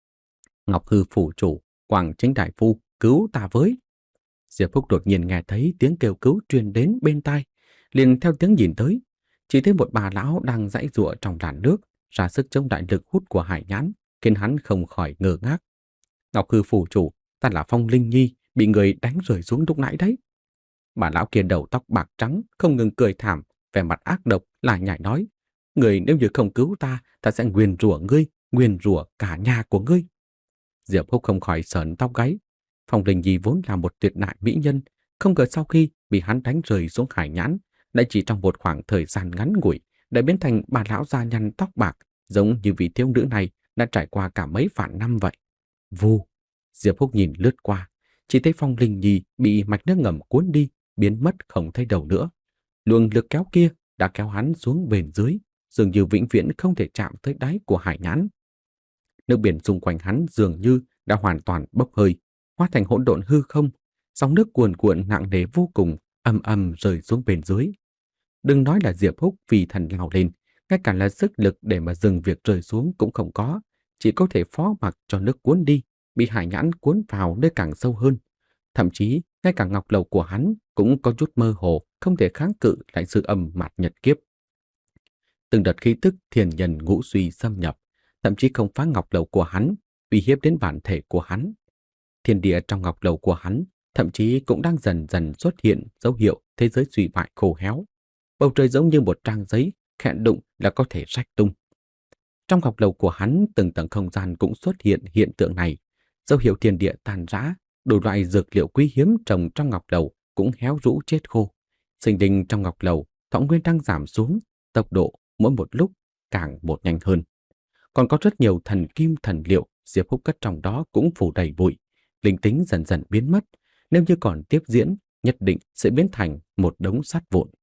Ngọc Hư phủ chủ, Quảng Chính đại phu, cứu ta với! Diệp Húc đột nhiên nghe thấy tiếng kêu cứu truyền đến bên tai, liền theo tiếng nhìn tới, chỉ thấy một bà lão đang giãy giụa trong làn nước, ra sức chống đại lực hút của hải nhãn, khiến hắn không khỏi ngơ ngác. Ngọc Hư phủ chủ, ta là Phong Linh Nhi, bị người đánh rơi xuống lúc nãy đấy. Bà lão kia đầu tóc bạc trắng, không ngừng cười thảm, vẻ mặt ác độc, lại nhảy nói: người nếu như không cứu ta, ta sẽ nguyền rủa ngươi, nguyền rủa cả nhà của ngươi. Diệp Húc không khỏi sởn tóc gáy. Phong Linh Nhi vốn là một tuyệt đại mỹ nhân, không ngờ sau khi bị hắn đánh rơi xuống hải nhãn, lại chỉ trong một khoảng thời gian ngắn ngủi đã biến thành bà lão da nhăn tóc bạc, giống như vị thiếu nữ này đã trải qua cả mấy vạn năm vậy. Vù! Diệp Húc nhìn lướt qua, chỉ thấy Phong Linh Nhi bị mạch nước ngầm cuốn đi, biến mất không thấy đầu nữa. Luồng lực kéo kia đã kéo hắn xuống bền dưới, dường như vĩnh viễn không thể chạm tới đáy của hải nhãn. Nước biển xung quanh hắn dường như đã hoàn toàn bốc hơi, hóa thành hỗn độn hư không, sóng nước cuồn cuộn nặng nề vô cùng, ầm ầm rơi xuống bên dưới. Đừng nói là Diệp Húc vì thần lao lên, ngay cả là sức lực để mà dừng việc rơi xuống cũng không có, chỉ có thể phó mặc cho nước cuốn đi, bị hải nhãn cuốn vào nơi càng sâu hơn. Thậm chí, ngay cả ngọc lầu của hắn cũng có chút mơ hồ, không thể kháng cự lại sự âm mạt nhật kiếp. Từng đợt khí tức thiền nhân ngũ suy xâm nhập, thậm chí không phá ngọc lầu của hắn, uy hiếp đến bản thể của hắn. Thiên địa trong ngọc lầu của hắn thậm chí cũng đang dần dần xuất hiện dấu hiệu thế giới suy bại khô héo. Bầu trời giống như một trang giấy, khẽ đụng là có thể rách tung. Trong ngọc lầu của hắn, từng tầng không gian cũng xuất hiện hiện tượng này, dấu hiệu thiên địa tàn rã, đủ loại dược liệu quý hiếm trồng trong ngọc lầu cũng héo rũ chết khô. Sinh linh trong ngọc lầu, thọ nguyên đang giảm xuống, tốc độ mỗi một lúc càng một nhanh hơn. Còn có rất nhiều thần kim thần liệu Diệp Húc cất trong đó cũng phủ đầy bụi, linh tính dần dần biến mất, nếu như còn tiếp diễn, nhất định sẽ biến thành một đống sắt vụn.